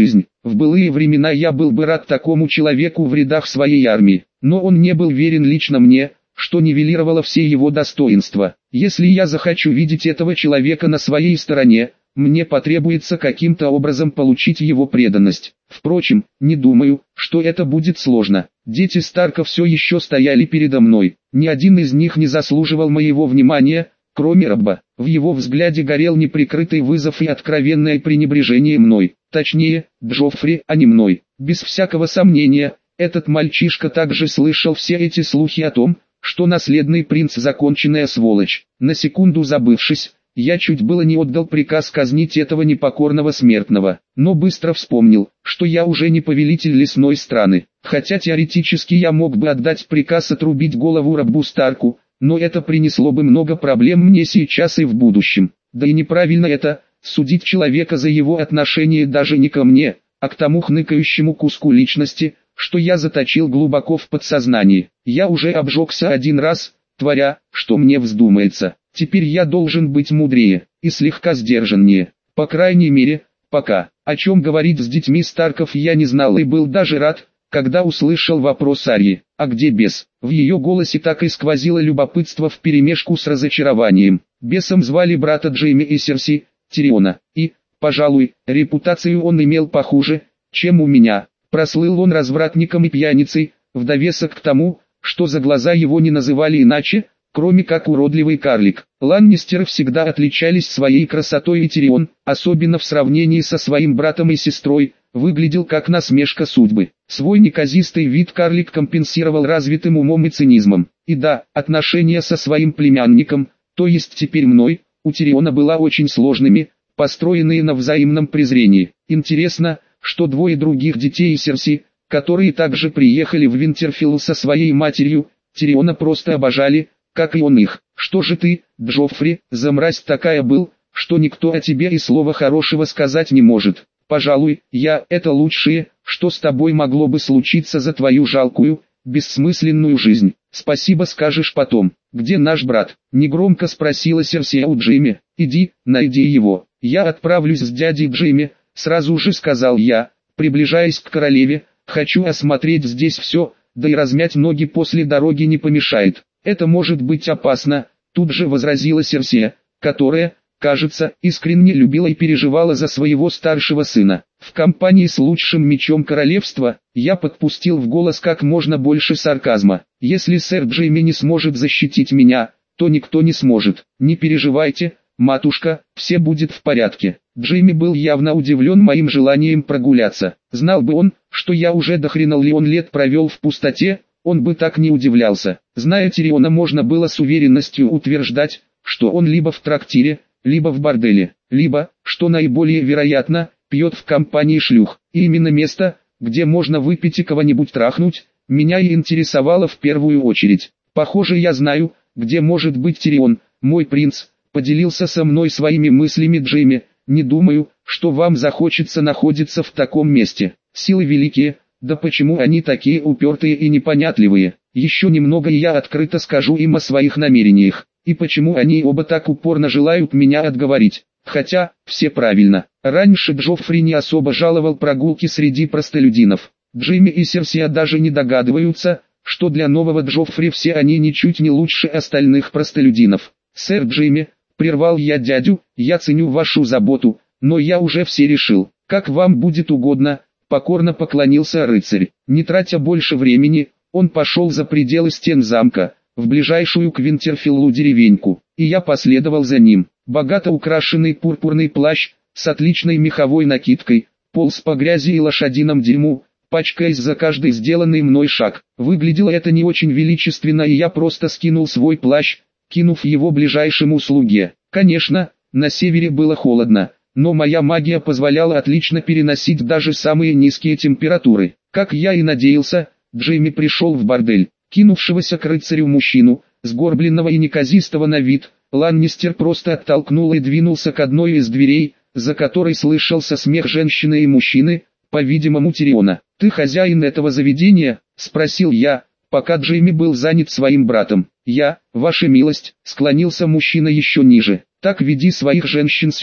S1: В былые времена я был бы рад такому человеку в рядах своей армии, но он не был верен лично мне, что нивелировало все его достоинства. Если я захочу видеть этого человека на своей стороне, мне потребуется каким-то образом получить его преданность. Впрочем, не думаю, что это будет сложно. Дети Старка все еще стояли передо мной. Ни один из них не заслуживал моего внимания, кроме Робба. В его взгляде горел неприкрытый вызов и откровенное пренебрежение мной. Точнее, Джоффри, а не мной. Без всякого сомнения, этот мальчишка также слышал все эти слухи о том, что наследный принц законченная сволочь. На секунду забывшись, я чуть было не отдал приказ казнить этого непокорного смертного, но быстро вспомнил, что я уже не повелитель лесной страны. Хотя теоретически я мог бы отдать приказ отрубить голову Роббу Старку, но это принесло бы много проблем мне сейчас и в будущем. Да и неправильно это, судить человека за его отношение даже не ко мне, а к тому хныкающему куску личности, что я заточил глубоко в подсознании. Я уже обжегся один раз, творя, что мне вздумается. Теперь я должен быть мудрее и слегка сдержаннее. По крайней мере, пока. О чем говорить с детьми Старков я не знал и был даже рад, когда услышал вопрос Арьи: «А где бес?» В ее голосе так и сквозило любопытство вперемешку с разочарованием. Бесом звали брата Джейми и Серси, Тириона, и, пожалуй, репутацию он имел похуже, чем у меня. Прослыл он развратником и пьяницей, в довесок к тому, что за глаза его не называли иначе, кроме как уродливый карлик. Ланнистеры всегда отличались своей красотой, и Тирион, особенно в сравнении со своим братом и сестрой, выглядел как насмешка судьбы. Свой неказистый вид карлик компенсировал развитым умом и цинизмом. И да, отношения со своим племянником, то есть теперь мной, у Тириона была очень сложными, построенные на взаимном презрении. Интересно, что двое других детей Серси, которые также приехали в Винтерфилл со своей матерью, Тириона просто обожали, как и он их. Что же ты, Джоффри, за мразь такая был, что никто о тебе и слова хорошего сказать не может? Пожалуй, я — это лучшее, что с тобой могло бы случиться за твою жалкую, бессмысленную жизнь. Спасибо скажешь потом. Где наш брат? Негромко спросила Серси у Джейми. Иди, найди его. Я отправлюсь с дядей Джейми, сразу же сказал я, приближаясь к королеве. Хочу осмотреть здесь все, да и размять ноги после дороги не помешает. Это может быть опасно, тут же возразила Серси, которая, кажется, искренне любила и переживала за своего старшего сына. В компании с лучшим мечом королевства, я подпустил в голос как можно больше сарказма. Если сэр Джейми не сможет защитить меня, то никто не сможет. Не переживайте, матушка, все будет в порядке. Джейми был явно удивлен моим желанием прогуляться. Знал бы он, что я уже дохрена леон лет провел в пустоте, он бы так не удивлялся. Зная Тириона, можно было с уверенностью утверждать, что он либо в трактире, либо в борделе, либо, что наиболее вероятно, пьет в компании шлюх. И именно место, где можно выпить и кого-нибудь трахнуть, меня и интересовало в первую очередь. Похоже, я знаю, где может быть Тирион, мой принц, поделился со мной своими мыслями Джейми. Не думаю, что вам захочется находиться в таком месте. Силы великие, да почему они такие упертые и непонятливые? Еще немного и я открыто скажу им о своих намерениях. И почему они оба так упорно желают меня отговорить? Хотя, все правильно. Раньше Джоффри не особо жаловал прогулки среди простолюдинов. Джейми и Серсия даже не догадываются, что для нового Джоффри все они ничуть не лучше остальных простолюдинов. Сэр Джейми, прервал я дядю, я ценю вашу заботу, но я уже все решил. Как вам будет угодно, покорно поклонился рыцарь. Не тратя больше времени, он пошел за пределы стен замка, в ближайшую к Винтерфиллу деревеньку, и я последовал за ним. Богато украшенный пурпурный плащ, с отличной меховой накидкой, полз по грязи и лошадином дерьму, пачкаясь за каждый сделанный мной шаг. Выглядело это не очень величественно, и я просто скинул свой плащ, кинув его ближайшему слуге. Конечно, на севере было холодно, но моя магия позволяла отлично переносить даже самые низкие температуры. Как я и надеялся, Джейми пришел в бордель. Кинувшегося к рыцарю мужчину, сгорбленного и неказистого на вид, Ланнистер просто оттолкнул и двинулся к одной из дверей, за которой слышался смех женщины и мужчины, по-видимому Тириона. «Ты хозяин этого заведения?» – спросил я, пока Джейми был занят своим братом. «Я, ваша милость», – склонился мужчина еще ниже. «Так веди своих женщин сюда».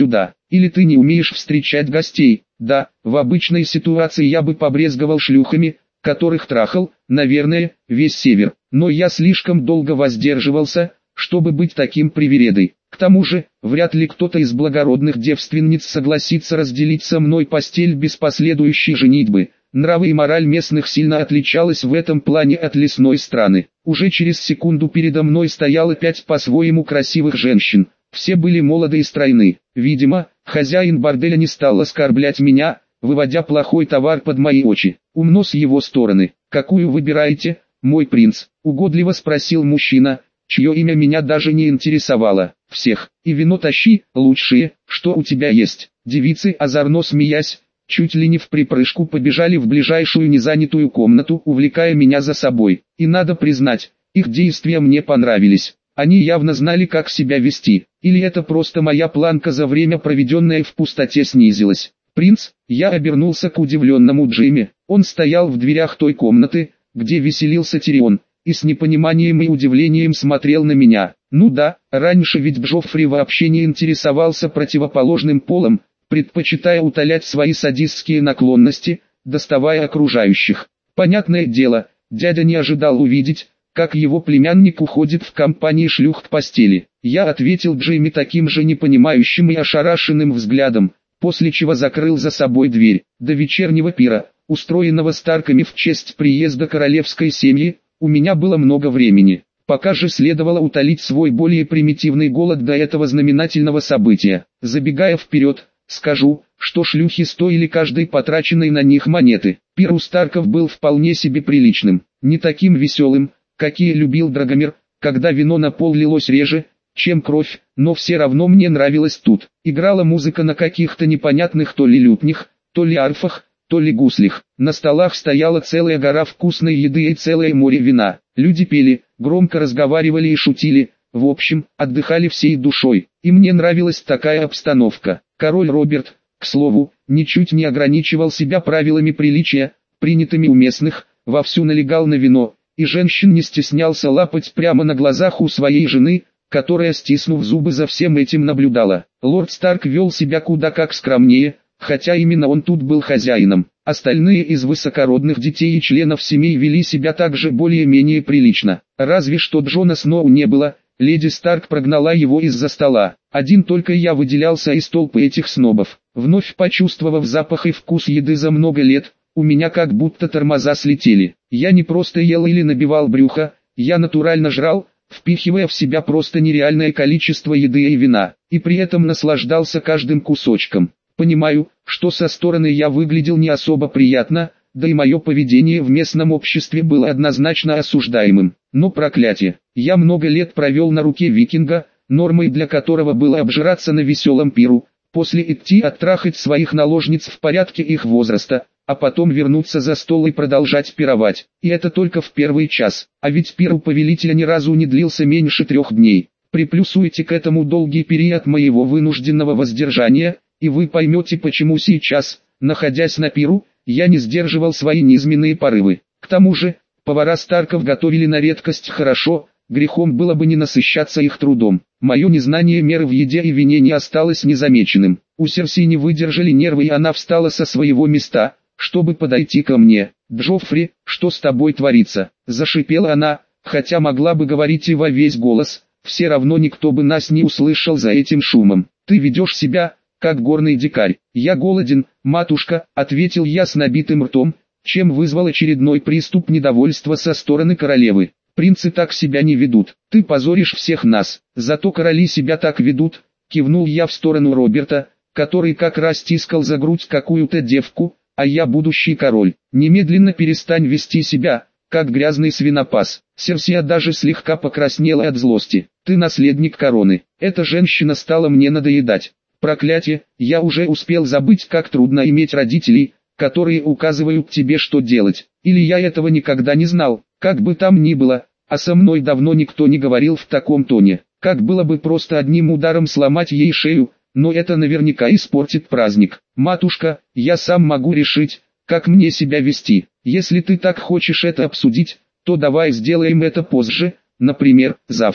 S1: Или ты не умеешь встречать гостей? Да, в обычной ситуации я бы побрезговал шлюхами, которых трахал, наверное, весь север. Но я слишком долго воздерживался, чтобы быть таким привередой. К тому же, вряд ли кто-то из благородных девственниц согласится разделить со мной постель без последующей женитьбы. Нравы и мораль местных сильно отличалась в этом плане от лесной страны. Уже через секунду передо мной стояло пять по-своему красивых женщин. Все были молоды и стройны. Видимо, хозяин борделя не стал оскорблять меня, выводя плохой товар под мои очи. Умно с его стороны. «Какую выбираете, мой принц?» — угодливо спросил мужчина, чье имя меня даже не интересовало. «Всех. И вино тащи, лучшие, что у тебя есть». Девицы, озорно смеясь, чуть ли не в припрыжку побежали в ближайшую незанятую комнату, увлекая меня за собой. И надо признать, их действия мне понравились. Они явно знали, как себя вести. Или это просто моя планка за время, проведенное в пустоте, снизилась. «Принц», я обернулся к удивленному Джимми. Он стоял в дверях той комнаты, где веселился Тирион, и с непониманием и удивлением смотрел на меня. Ну да, раньше ведь Джоффри вообще не интересовался противоположным полом, предпочитая утолять свои садистские наклонности, доставая окружающих. Понятное дело, дядя не ожидал увидеть, как его племянник уходит в компании шлюх к постели. Я ответил Джимми таким же непонимающим и ошарашенным взглядом, после чего закрыл за собой дверь. До вечернего пира, устроенного Старками в честь приезда королевской семьи, у меня было много времени. Пока же следовало утолить свой более примитивный голод до этого знаменательного события. Забегая вперед, скажу, что шлюхи стоили каждой потраченной на них монеты. Пир у Старков был вполне себе приличным, не таким веселым, какие любил Драгомир, когда вино на пол лилось реже, чем кровь, но все равно мне нравилось тут. Играла музыка на каких-то непонятных то ли лютнях, то ли арфах, то ли гуслях. На столах стояла целая гора вкусной еды и целое море вина. Люди пели, громко разговаривали и шутили, в общем, отдыхали всей душой. И мне нравилась такая обстановка. Король Роберт, к слову, ничуть не ограничивал себя правилами приличия, принятыми у местных, вовсю налегал на вино, и женщин не стеснялся лапать прямо на глазах у своей жены, которая, стиснув зубы, за всем этим наблюдала. Лорд Старк вел себя куда как скромнее, хотя именно он тут был хозяином. Остальные из высокородных детей и членов семей вели себя также более-менее прилично. Разве что Джона Сноу не было, леди Старк прогнала его из-за стола. Один только я выделялся из толпы этих снобов. Вновь почувствовав запах и вкус еды за много лет, у меня как будто тормоза слетели. Я не просто ел или набивал брюхо, я натурально жрал, впихивая в себя просто нереальное количество еды и вина, и при этом наслаждался каждым кусочком. Понимаю, что со стороны я выглядел не особо приятно, да и мое поведение в местном обществе было однозначно осуждаемым. Но проклятие, я много лет провел на руке викинга, нормой для которого было обжираться на веселом пиру, после идти оттрахать своих наложниц в порядке их возраста, а потом вернуться за стол и продолжать пировать. И это только в первый час, а ведь пир у повелителя ни разу не длился меньше трех дней. Приплюсуйте к этому долгий период моего вынужденного воздержания, и вы поймете, почему сейчас, находясь на пиру, я не сдерживал свои низменные порывы. К тому же, повара Старков готовили на редкость хорошо, грехом было бы не насыщаться их трудом. Мое незнание меры в еде и вине не осталось незамеченным. У Серси не выдержали нервы, и она встала со своего места, чтобы подойти ко мне. «Джоффри, что с тобой творится?» – зашипела она, хотя могла бы говорить и во весь голос, все равно никто бы нас не услышал за этим шумом. «Ты ведешь себя, как горный дикарь». «Я голоден, матушка», — ответил я с набитым ртом, чем вызвал очередной приступ недовольства со стороны королевы. «Принцы так себя не ведут, ты позоришь всех нас, зато короли себя так ведут», — кивнул я в сторону Роберта, который как раз тискал за грудь какую-то девку, «а я будущий король. Немедленно перестань вести себя, как грязный свинопас». Серсия даже слегка покраснела от злости. «Ты наследник короны». Эта женщина стала мне надоедать. Проклятие, я уже успел забыть, как трудно иметь родителей, которые указывают тебе, что делать. Или я этого никогда не знал. Как бы там ни было, а со мной давно никто не говорил в таком тоне. Как было бы просто одним ударом сломать ей шею, но это наверняка испортит праздник. «Матушка, я сам могу решить, как мне себя вести. Если ты так хочешь это обсудить, то давай сделаем это позже, например, завтра».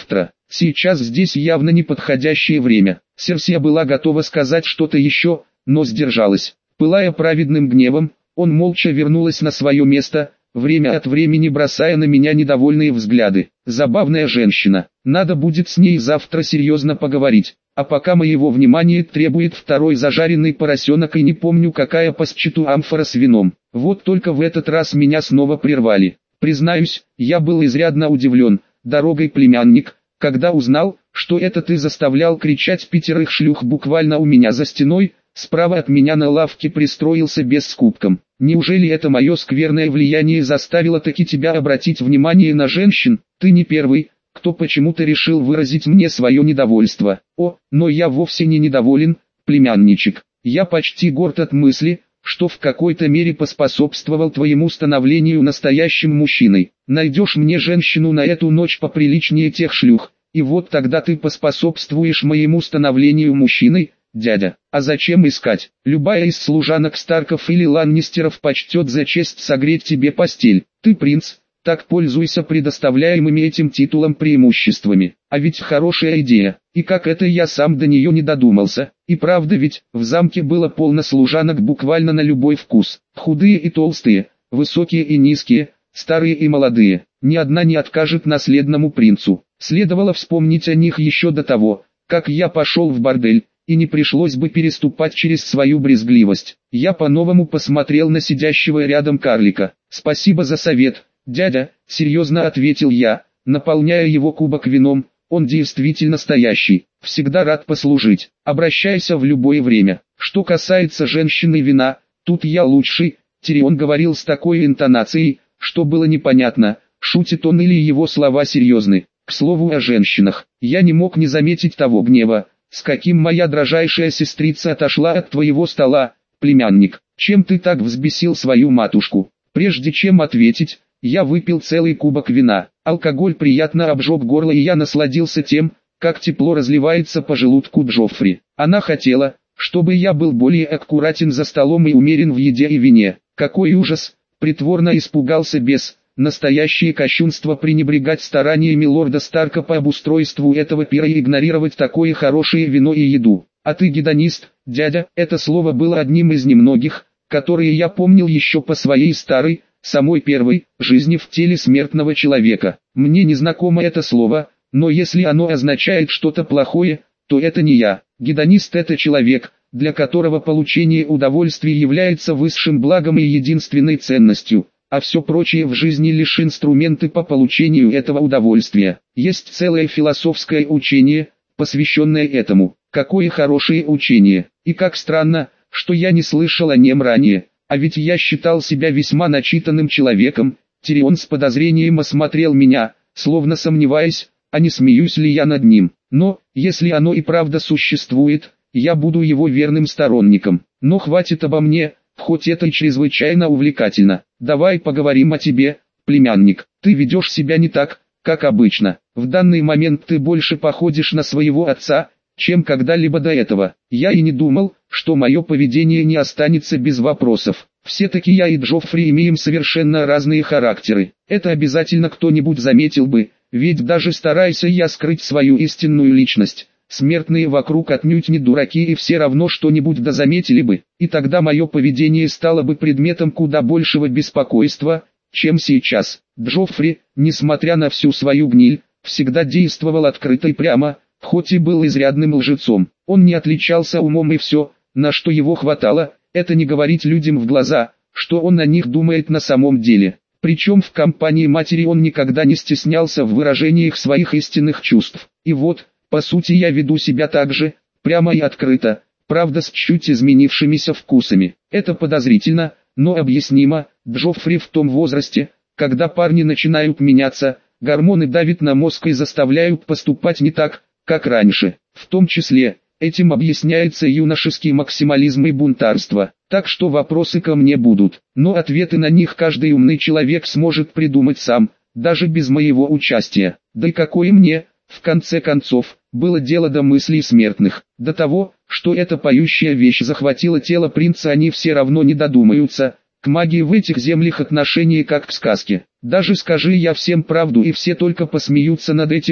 S1: сейчас здесь явно неподходящее время. Серсия была готова сказать что-то еще, но сдержалась. Пылая праведным гневом, он молча вернулась на свое место, время от времени бросая на меня недовольные взгляды. Забавная женщина, надо будет с ней завтра серьезно поговорить. А пока моего внимания требует второй зажаренный поросенок и не помню какая по счету амфора с вином. Вот только в этот раз меня снова прервали. Признаюсь, я был изрядно удивлен, дорогой племянник, когда узнал, что это ты заставлял кричать пятерых шлюх буквально у меня за стеной, справа от меня на лавке пристроился без скупком. Неужели это мое скверное влияние заставило таки тебя обратить внимание на женщин? Ты не первый, кто почему-то решил выразить мне свое недовольство. О, но я вовсе не недоволен, племянничек. Я почти горд от мысли, что в какой-то мере поспособствовал твоему становлению настоящим мужчиной. Найдешь мне женщину на эту ночь поприличнее тех шлюх, и вот тогда ты поспособствуешь моему становлению мужчиной, дядя. А зачем искать? Любая из служанок Старков или Ланнистеров почтет за честь согреть тебе постель. Ты принц, так пользуйся предоставляемыми этим титулом преимуществами. А ведь хорошая идея, и как это я сам до нее не додумался. И правда ведь, в замке было полно служанок буквально на любой вкус. Худые и толстые, высокие и низкие, старые и молодые. Ни одна не откажет наследному принцу. Следовало вспомнить о них еще до того, как я пошел в бордель, и не пришлось бы переступать через свою брезгливость. Я по-новому посмотрел на сидящего рядом карлика. «Спасибо за совет, дядя», — серьезно ответил я, наполняя его кубок вином. «Он действительно настоящий, всегда рад послужить, обращайся в любое время. Что касается женщины вина, тут я лучший», — Тирион говорил с такой интонацией, что было непонятно, шутит он или его слова серьезны. К слову о женщинах, я не мог не заметить того гнева, с каким моя дрожайшая сестрица отошла от твоего стола, племянник. Чем ты так взбесил свою матушку? Прежде чем ответить, я выпил целый кубок вина. Алкоголь приятно обжег горло, и я насладился тем, как тепло разливается по желудку Джоффри. Она хотела, чтобы я был более аккуратен за столом и умерен в еде и вине. Какой ужас! Притворно испугался бес. Настоящее кощунство пренебрегать стараниями лорда Старка по обустройству этого пира и игнорировать такое хорошее вино и еду. А ты гедонист, дядя, это слово было одним из немногих, которые я помнил еще по своей старой, самой первой, жизни в теле смертного человека. Мне не знакомо это слово, но если оно означает что-то плохое, то это не я. Гедонист — это человек, для которого получение удовольствия является высшим благом и единственной ценностью, а все прочее в жизни лишь инструменты по получению этого удовольствия. Есть целое философское учение, посвященное этому. Какое хорошее учение, и как странно, что я не слышал о нем ранее, а ведь я считал себя весьма начитанным человеком. Тирион с подозрением осмотрел меня, словно сомневаясь, а не смеюсь ли я над ним. Но, если оно и правда существует, я буду его верным сторонником. Но хватит обо мне, хоть это и чрезвычайно увлекательно. Давай поговорим о тебе, племянник. Ты ведешь себя не так, как обычно. В данный момент ты больше походишь на своего отца, чем когда-либо до этого. Я и не думал, что мое поведение не останется без вопросов. Все-таки я и Джоффри имеем совершенно разные характеры. Это обязательно кто-нибудь заметил бы, ведь даже стараясь я скрыть свою истинную личность, смертные вокруг отнюдь не дураки и все равно что-нибудь да заметили бы, и тогда мое поведение стало бы предметом куда большего беспокойства, чем сейчас. Джоффри, несмотря на всю свою гниль, всегда действовал открыто и прямо, хоть и был изрядным лжецом. Он не отличался умом, и все, на что его хватало, это не говорить людям в глаза, что он о них думает на самом деле. Причем в компании матери он никогда не стеснялся в выражениях своих истинных чувств. И вот, по сути, я веду себя так же, прямо и открыто, правда с чуть изменившимися вкусами. Это подозрительно, но объяснимо. Джоффри в том возрасте, когда парни начинают меняться, гормоны давят на мозг и заставляют поступать не так, как раньше. В том числе, этим объясняется юношеский максимализм и бунтарство. Так что вопросы ко мне будут, но ответы на них каждый умный человек сможет придумать сам, даже без моего участия. Да и какое мне, в конце концов, было дело до мыслей смертных. До того, что эта поющая вещь захватила тело принца, они все равно не додумаются. К магии в этих землях отношение как к сказке. Даже скажи я всем правду, и все только посмеются над этим,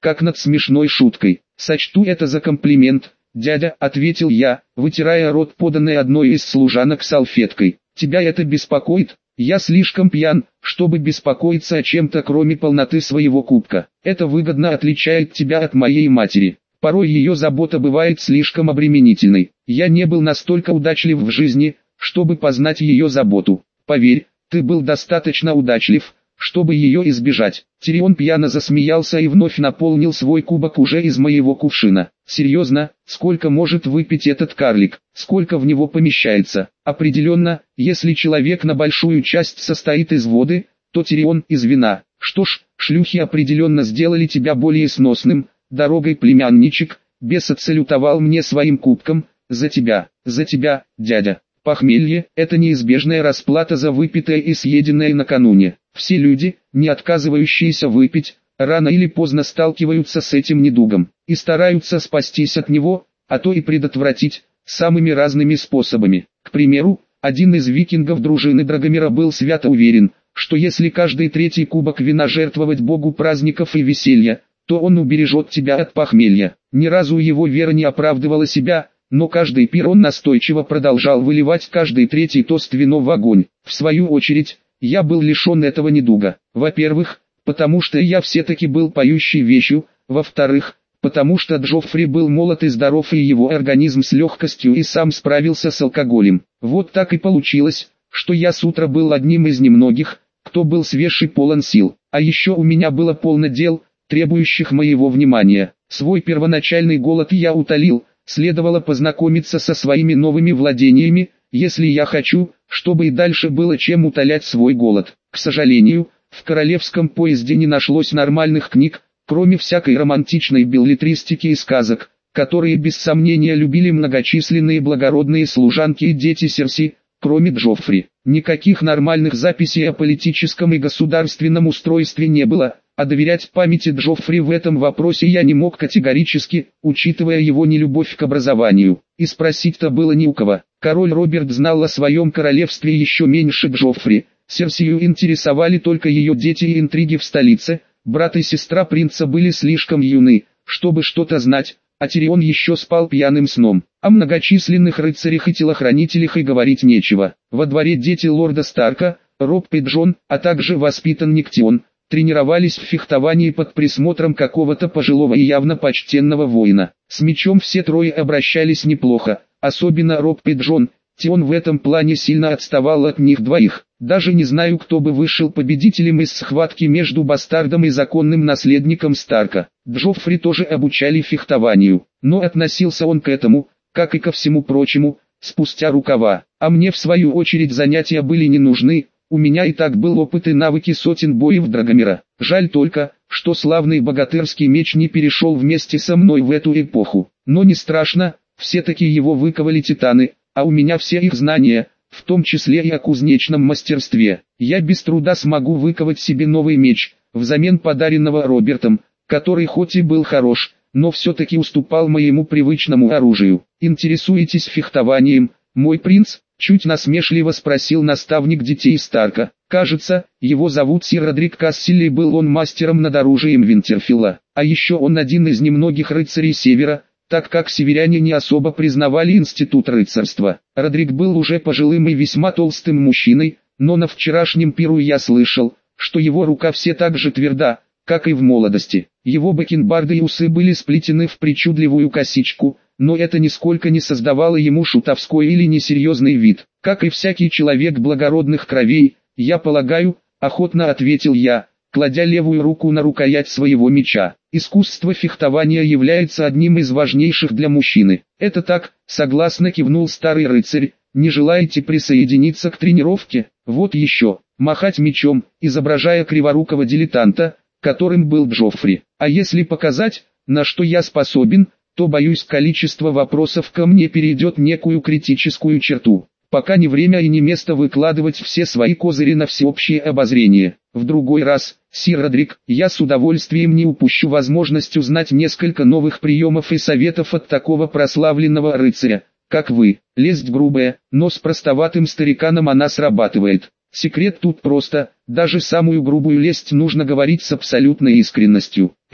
S1: как над смешной шуткой. «Сочту это за комплимент, дядя», — ответил я, вытирая рот поданной одной из служанок салфеткой. «Тебя это беспокоит? Я слишком пьян, чтобы беспокоиться о чем-то кроме полноты своего кубка. Это выгодно отличает тебя от моей матери. Порой ее забота бывает слишком обременительной. Я не был настолько удачлив в жизни, чтобы познать ее заботу. Поверь, ты был достаточно удачлив, чтобы ее избежать». Тирион пьяно засмеялся и вновь наполнил свой кубок уже из моего кувшина. «Серьезно, сколько может выпить этот карлик? Сколько в него помещается?» «Определенно, если человек на большую часть состоит из воды, то Тирион из вина. Что ж, шлюхи определенно сделали тебя более сносным, дорогой племянничек», — бес отсалютовал мне своим кубком. «За тебя, за тебя, дядя». Похмелье – это неизбежная расплата за выпитое и съеденное накануне. Все люди, не отказывающиеся выпить, рано или поздно сталкиваются с этим недугом и стараются спастись от него, а то и предотвратить, самыми разными способами. К примеру, один из викингов дружины Драгомира был свято уверен, что если каждый третий кубок вина жертвовать богу праздников и веселья, то он убережет тебя от похмелья. Ни разу его вера не оправдывала себя, но каждый пир он настойчиво продолжал выливать каждый третий тост вино в огонь. В свою очередь, я был лишен этого недуга. Во-первых, потому что я все-таки был поющей вещью, во-вторых, потому что Джоффри был молод и здоров, и его организм с легкостью и сам справился с алкоголем. Вот так и получилось, что я с утра был одним из немногих, кто был свеж и полон сил. А еще у меня было полно дел, требующих моего внимания. Свой первоначальный голод я утолил. Следовало познакомиться со своими новыми владениями, если я хочу, чтобы и дальше было чем утолять свой голод. К сожалению, в королевском поезде не нашлось нормальных книг, кроме всякой романтичной беллетристики и сказок, которые без сомнения любили многочисленные благородные служанки и дети Серси, кроме Джоффри. Никаких нормальных записей о политическом и государственном устройстве не было, а доверять памяти Джоффри в этом вопросе я не мог категорически, учитывая его нелюбовь к образованию. И спросить-то было не у кого. Король Роберт знал о своем королевстве еще меньше Джоффри. Серсию интересовали только ее дети и интриги в столице. Брат и сестра принца были слишком юны, чтобы что-то знать, а Тирион еще спал пьяным сном. О многочисленных рыцарях и телохранителях и говорить нечего. Во дворе дети лорда Старка, Роб и Джон, а также воспитанник Тион, тренировались в фехтовании под присмотром какого-то пожилого и явно почтенного воина. С мечом все трое обращались неплохо, особенно Роб и Джон. Тион в этом плане сильно отставал от них двоих. Даже не знаю, кто бы вышел победителем из схватки между бастардом и законным наследником Старка. Джоффри тоже обучали фехтованию, но относился он к этому, как и ко всему прочему, спустя рукава. А мне в свою очередь занятия были не нужны. У меня и так был опыт и навыки сотен боев Драгомира. Жаль только, что славный богатырский меч не перешел вместе со мной в эту эпоху. Но не страшно, все-таки его выковали титаны, а у меня все их знания, в том числе и о кузнечном мастерстве. Я без труда смогу выковать себе новый меч, взамен подаренного Робертом, который хоть и был хорош, но все-таки уступал моему привычному оружию. «Интересуетесь фехтованием, мой принц?» — чуть насмешливо спросил наставник детей Старка. Кажется, его зовут сир Родрик Кассили, был он мастером над оружием Винтерфилла. А еще он один из немногих рыцарей Севера, так как северяне не особо признавали институт рыцарства. Родрик был уже пожилым и весьма толстым мужчиной, но на вчерашнем пиру я слышал, что его рука все так же тверда, как и в молодости. Его бакенбарды и усы были сплетены в причудливую косичку, но это нисколько не создавало ему шутовской или несерьезный вид. «Как и всякий человек благородных кровей, я полагаю», — охотно ответил я, кладя левую руку на рукоять своего меча. «Искусство фехтования является одним из важнейших для мужчины». «Это так», — согласно кивнул старый рыцарь. «Не желаете присоединиться к тренировке?» «Вот еще, махать мечом, изображая криворукого дилетанта, которым был Джоффри. А если показать, на что я способен, то, боюсь, количество вопросов ко мне перейдет некую критическую черту. Пока не время и не место выкладывать все свои козыри на всеобщее обозрение. В другой раз, сир Родрик, я с удовольствием не упущу возможность узнать несколько новых приемов и советов от такого прославленного рыцаря, как вы. Лесть грубая, но с простоватым стариканом она срабатывает. Секрет тут просто, даже самую грубую лесть нужно говорить с абсолютной искренностью.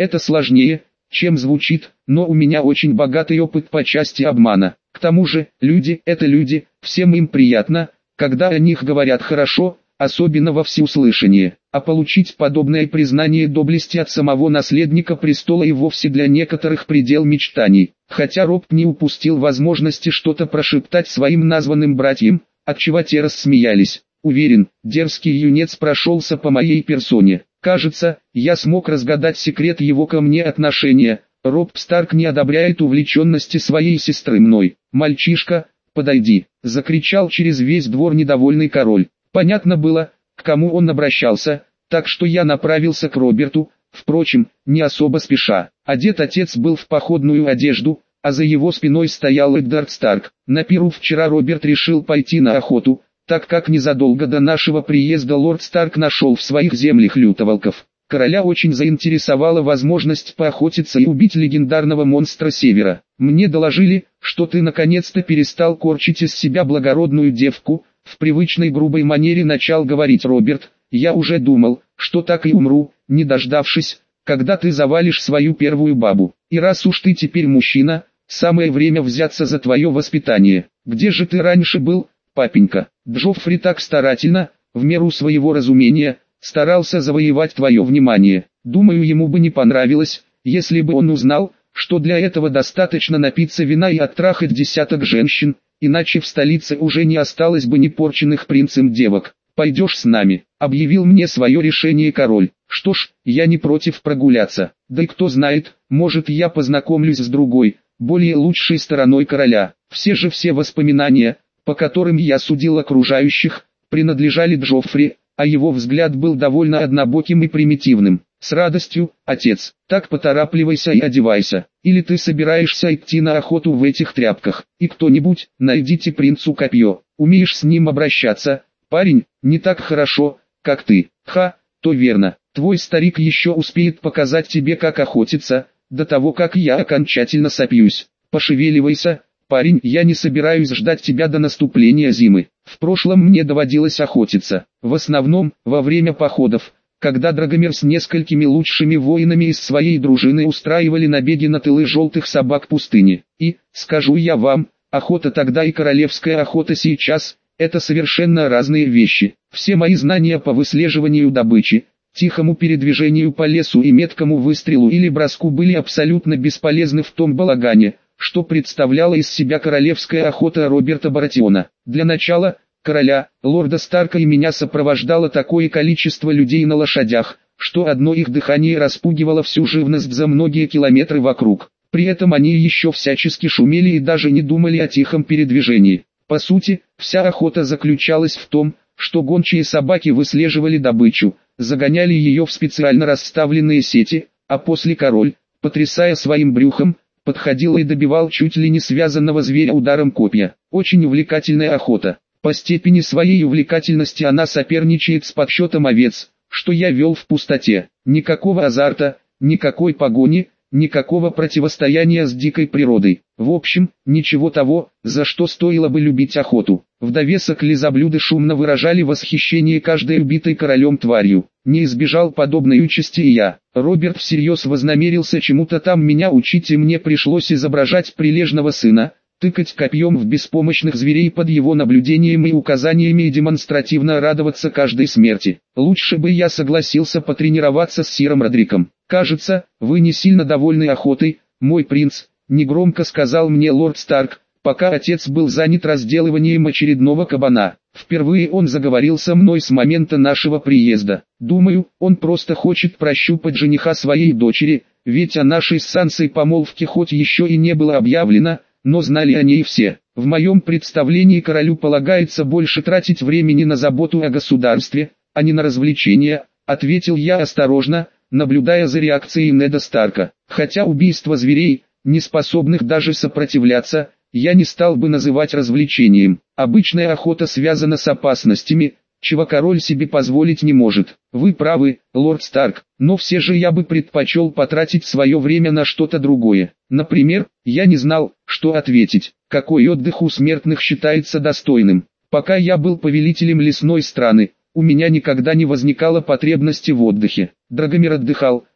S1: Это сложнее, чем звучит, но у меня очень богатый опыт по части обмана. К тому же, люди – это люди, всем им приятно, когда о них говорят хорошо, особенно во всеуслышание. А получить подобное признание доблести от самого наследника престола и вовсе для некоторых предел мечтаний. Хотя Роб не упустил возможности что-то прошептать своим названным братьям, отчего те рассмеялись. Уверен, дерзкий юнец прошелся по моей персоне. Кажется, я смог разгадать секрет его ко мне отношения. Роб Старк не одобряет увлеченности своей сестры мной. «Мальчишка, подойди!» — закричал через весь двор недовольный король. Понятно было, к кому он обращался, так что я направился к Роберту, впрочем, не особо спеша. Одет отец был в походную одежду, а за его спиной стоял Эддард Старк. На пиру вчера Роберт решил пойти на охоту, так как незадолго до нашего приезда лорд Старк нашел в своих землях лютоволков. Короля очень заинтересовала возможность поохотиться и убить легендарного монстра Севера. «Мне доложили, что ты наконец-то перестал корчить из себя благородную девку», в привычной грубой манере начал говорить Роберт. «Я уже думал, что так и умру, не дождавшись, когда ты завалишь свою первую бабу. И раз уж ты теперь мужчина, самое время взяться за твое воспитание. Где же ты раньше был, папенька?» Джоффри так старательно, в меру своего разумения, старался завоевать твое внимание. Думаю, ему бы не понравилось, если бы он узнал, что для этого достаточно напиться вина и оттрахать десяток женщин, иначе в столице уже не осталось бы непорченных принцем девок. «Пойдешь с нами», — объявил мне свое решение король. «Что ж, я не против прогуляться. Да и кто знает, может я познакомлюсь с другой, более лучшей стороной короля. Все же все воспоминания, по которым я судил окружающих, принадлежали Джоффри, а его взгляд был довольно однобоким и примитивным. С радостью, отец, так поторапливайся и одевайся, или ты собираешься идти на охоту в этих тряпках. И кто-нибудь, найдите принцу копье, умеешь с ним обращаться, парень, не так хорошо, как ты. Ха, то верно, твой старик еще успеет показать тебе, как охотиться, до того как я окончательно сопьюсь. Пошевеливайся, парень, я не собираюсь ждать тебя до наступления зимы. В прошлом мне доводилось охотиться, в основном, во время походов, когда Драгомир с несколькими лучшими воинами из своей дружины устраивали набеги на тылы желтых собак пустыни. И, скажу я вам, охота тогда и королевская охота сейчас – это совершенно разные вещи. Все мои знания по выслеживанию добычи, тихому передвижению по лесу и меткому выстрелу или броску были абсолютно бесполезны в том балагане, что представляла из себя королевская охота Роберта Баратиона. Для начала, короля, лорда Старка и меня сопровождало такое количество людей на лошадях, что одно их дыхание распугивало всю живность за многие километры вокруг. При этом они еще всячески шумели и даже не думали о тихом передвижении. По сути, вся охота заключалась в том, что гончие собаки выслеживали добычу, загоняли ее в специально расставленные сети, а после король, потрясая своим брюхом, подходил и добивал чуть ли не связанного зверя ударом копья. Очень увлекательная охота. По степени своей увлекательности она соперничает с подсчетом овец, что я вел в пустоте. Никакого азарта, никакой погони, никакого противостояния с дикой природой. В общем, ничего того, за что стоило бы любить охоту. В довесок лизоблюды шумно выражали восхищение каждой убитой королем тварью. Не избежал подобной участи и я. Роберт всерьез вознамерился чему-то там меня учить, и мне пришлось изображать прилежного сына, тыкать копьем в беспомощных зверей под его наблюдением и указаниями и демонстративно радоваться каждой смерти. Лучше бы я согласился потренироваться с сиром Родриком. «Кажется, вы не сильно довольны охотой, мой принц», — негромко сказал мне лорд Старк, пока отец был занят разделыванием очередного кабана. Впервые он заговорил со мной с момента нашего приезда. Думаю, он просто хочет прощупать жениха своей дочери, ведь о нашей с Сансой помолвке хоть еще и не было объявлено, но знали о ней все. В моем представлении королю полагается больше тратить времени на заботу о государстве, а не на развлечения, ответил я осторожно, наблюдая за реакцией Неда Старка. Хотя убийство зверей, не способных даже сопротивляться, я не стал бы называть развлечением. Обычная охота связана с опасностями, чего король себе позволить не может. Вы правы, лорд Старк, но все же я бы предпочел потратить свое время на что-то другое. Например, я не знал, что ответить, какой отдых у смертных считается достойным. Пока я был повелителем лесной страны, у меня никогда не возникало потребности в отдыхе. Драгомир отдыхал,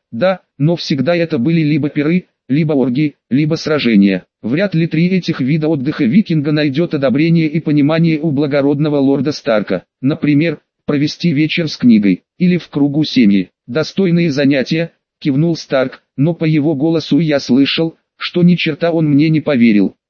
S1: Да, но всегда это были либо пиры, либо оргии, либо сражения. Вряд ли три этих вида отдыха викинга найдет одобрение и понимание у благородного лорда Старка. Например, провести вечер с книгой, или в кругу семьи. Достойные занятия, кивнул Старк, но по его голосу я слышал, что ни черта он мне не поверил.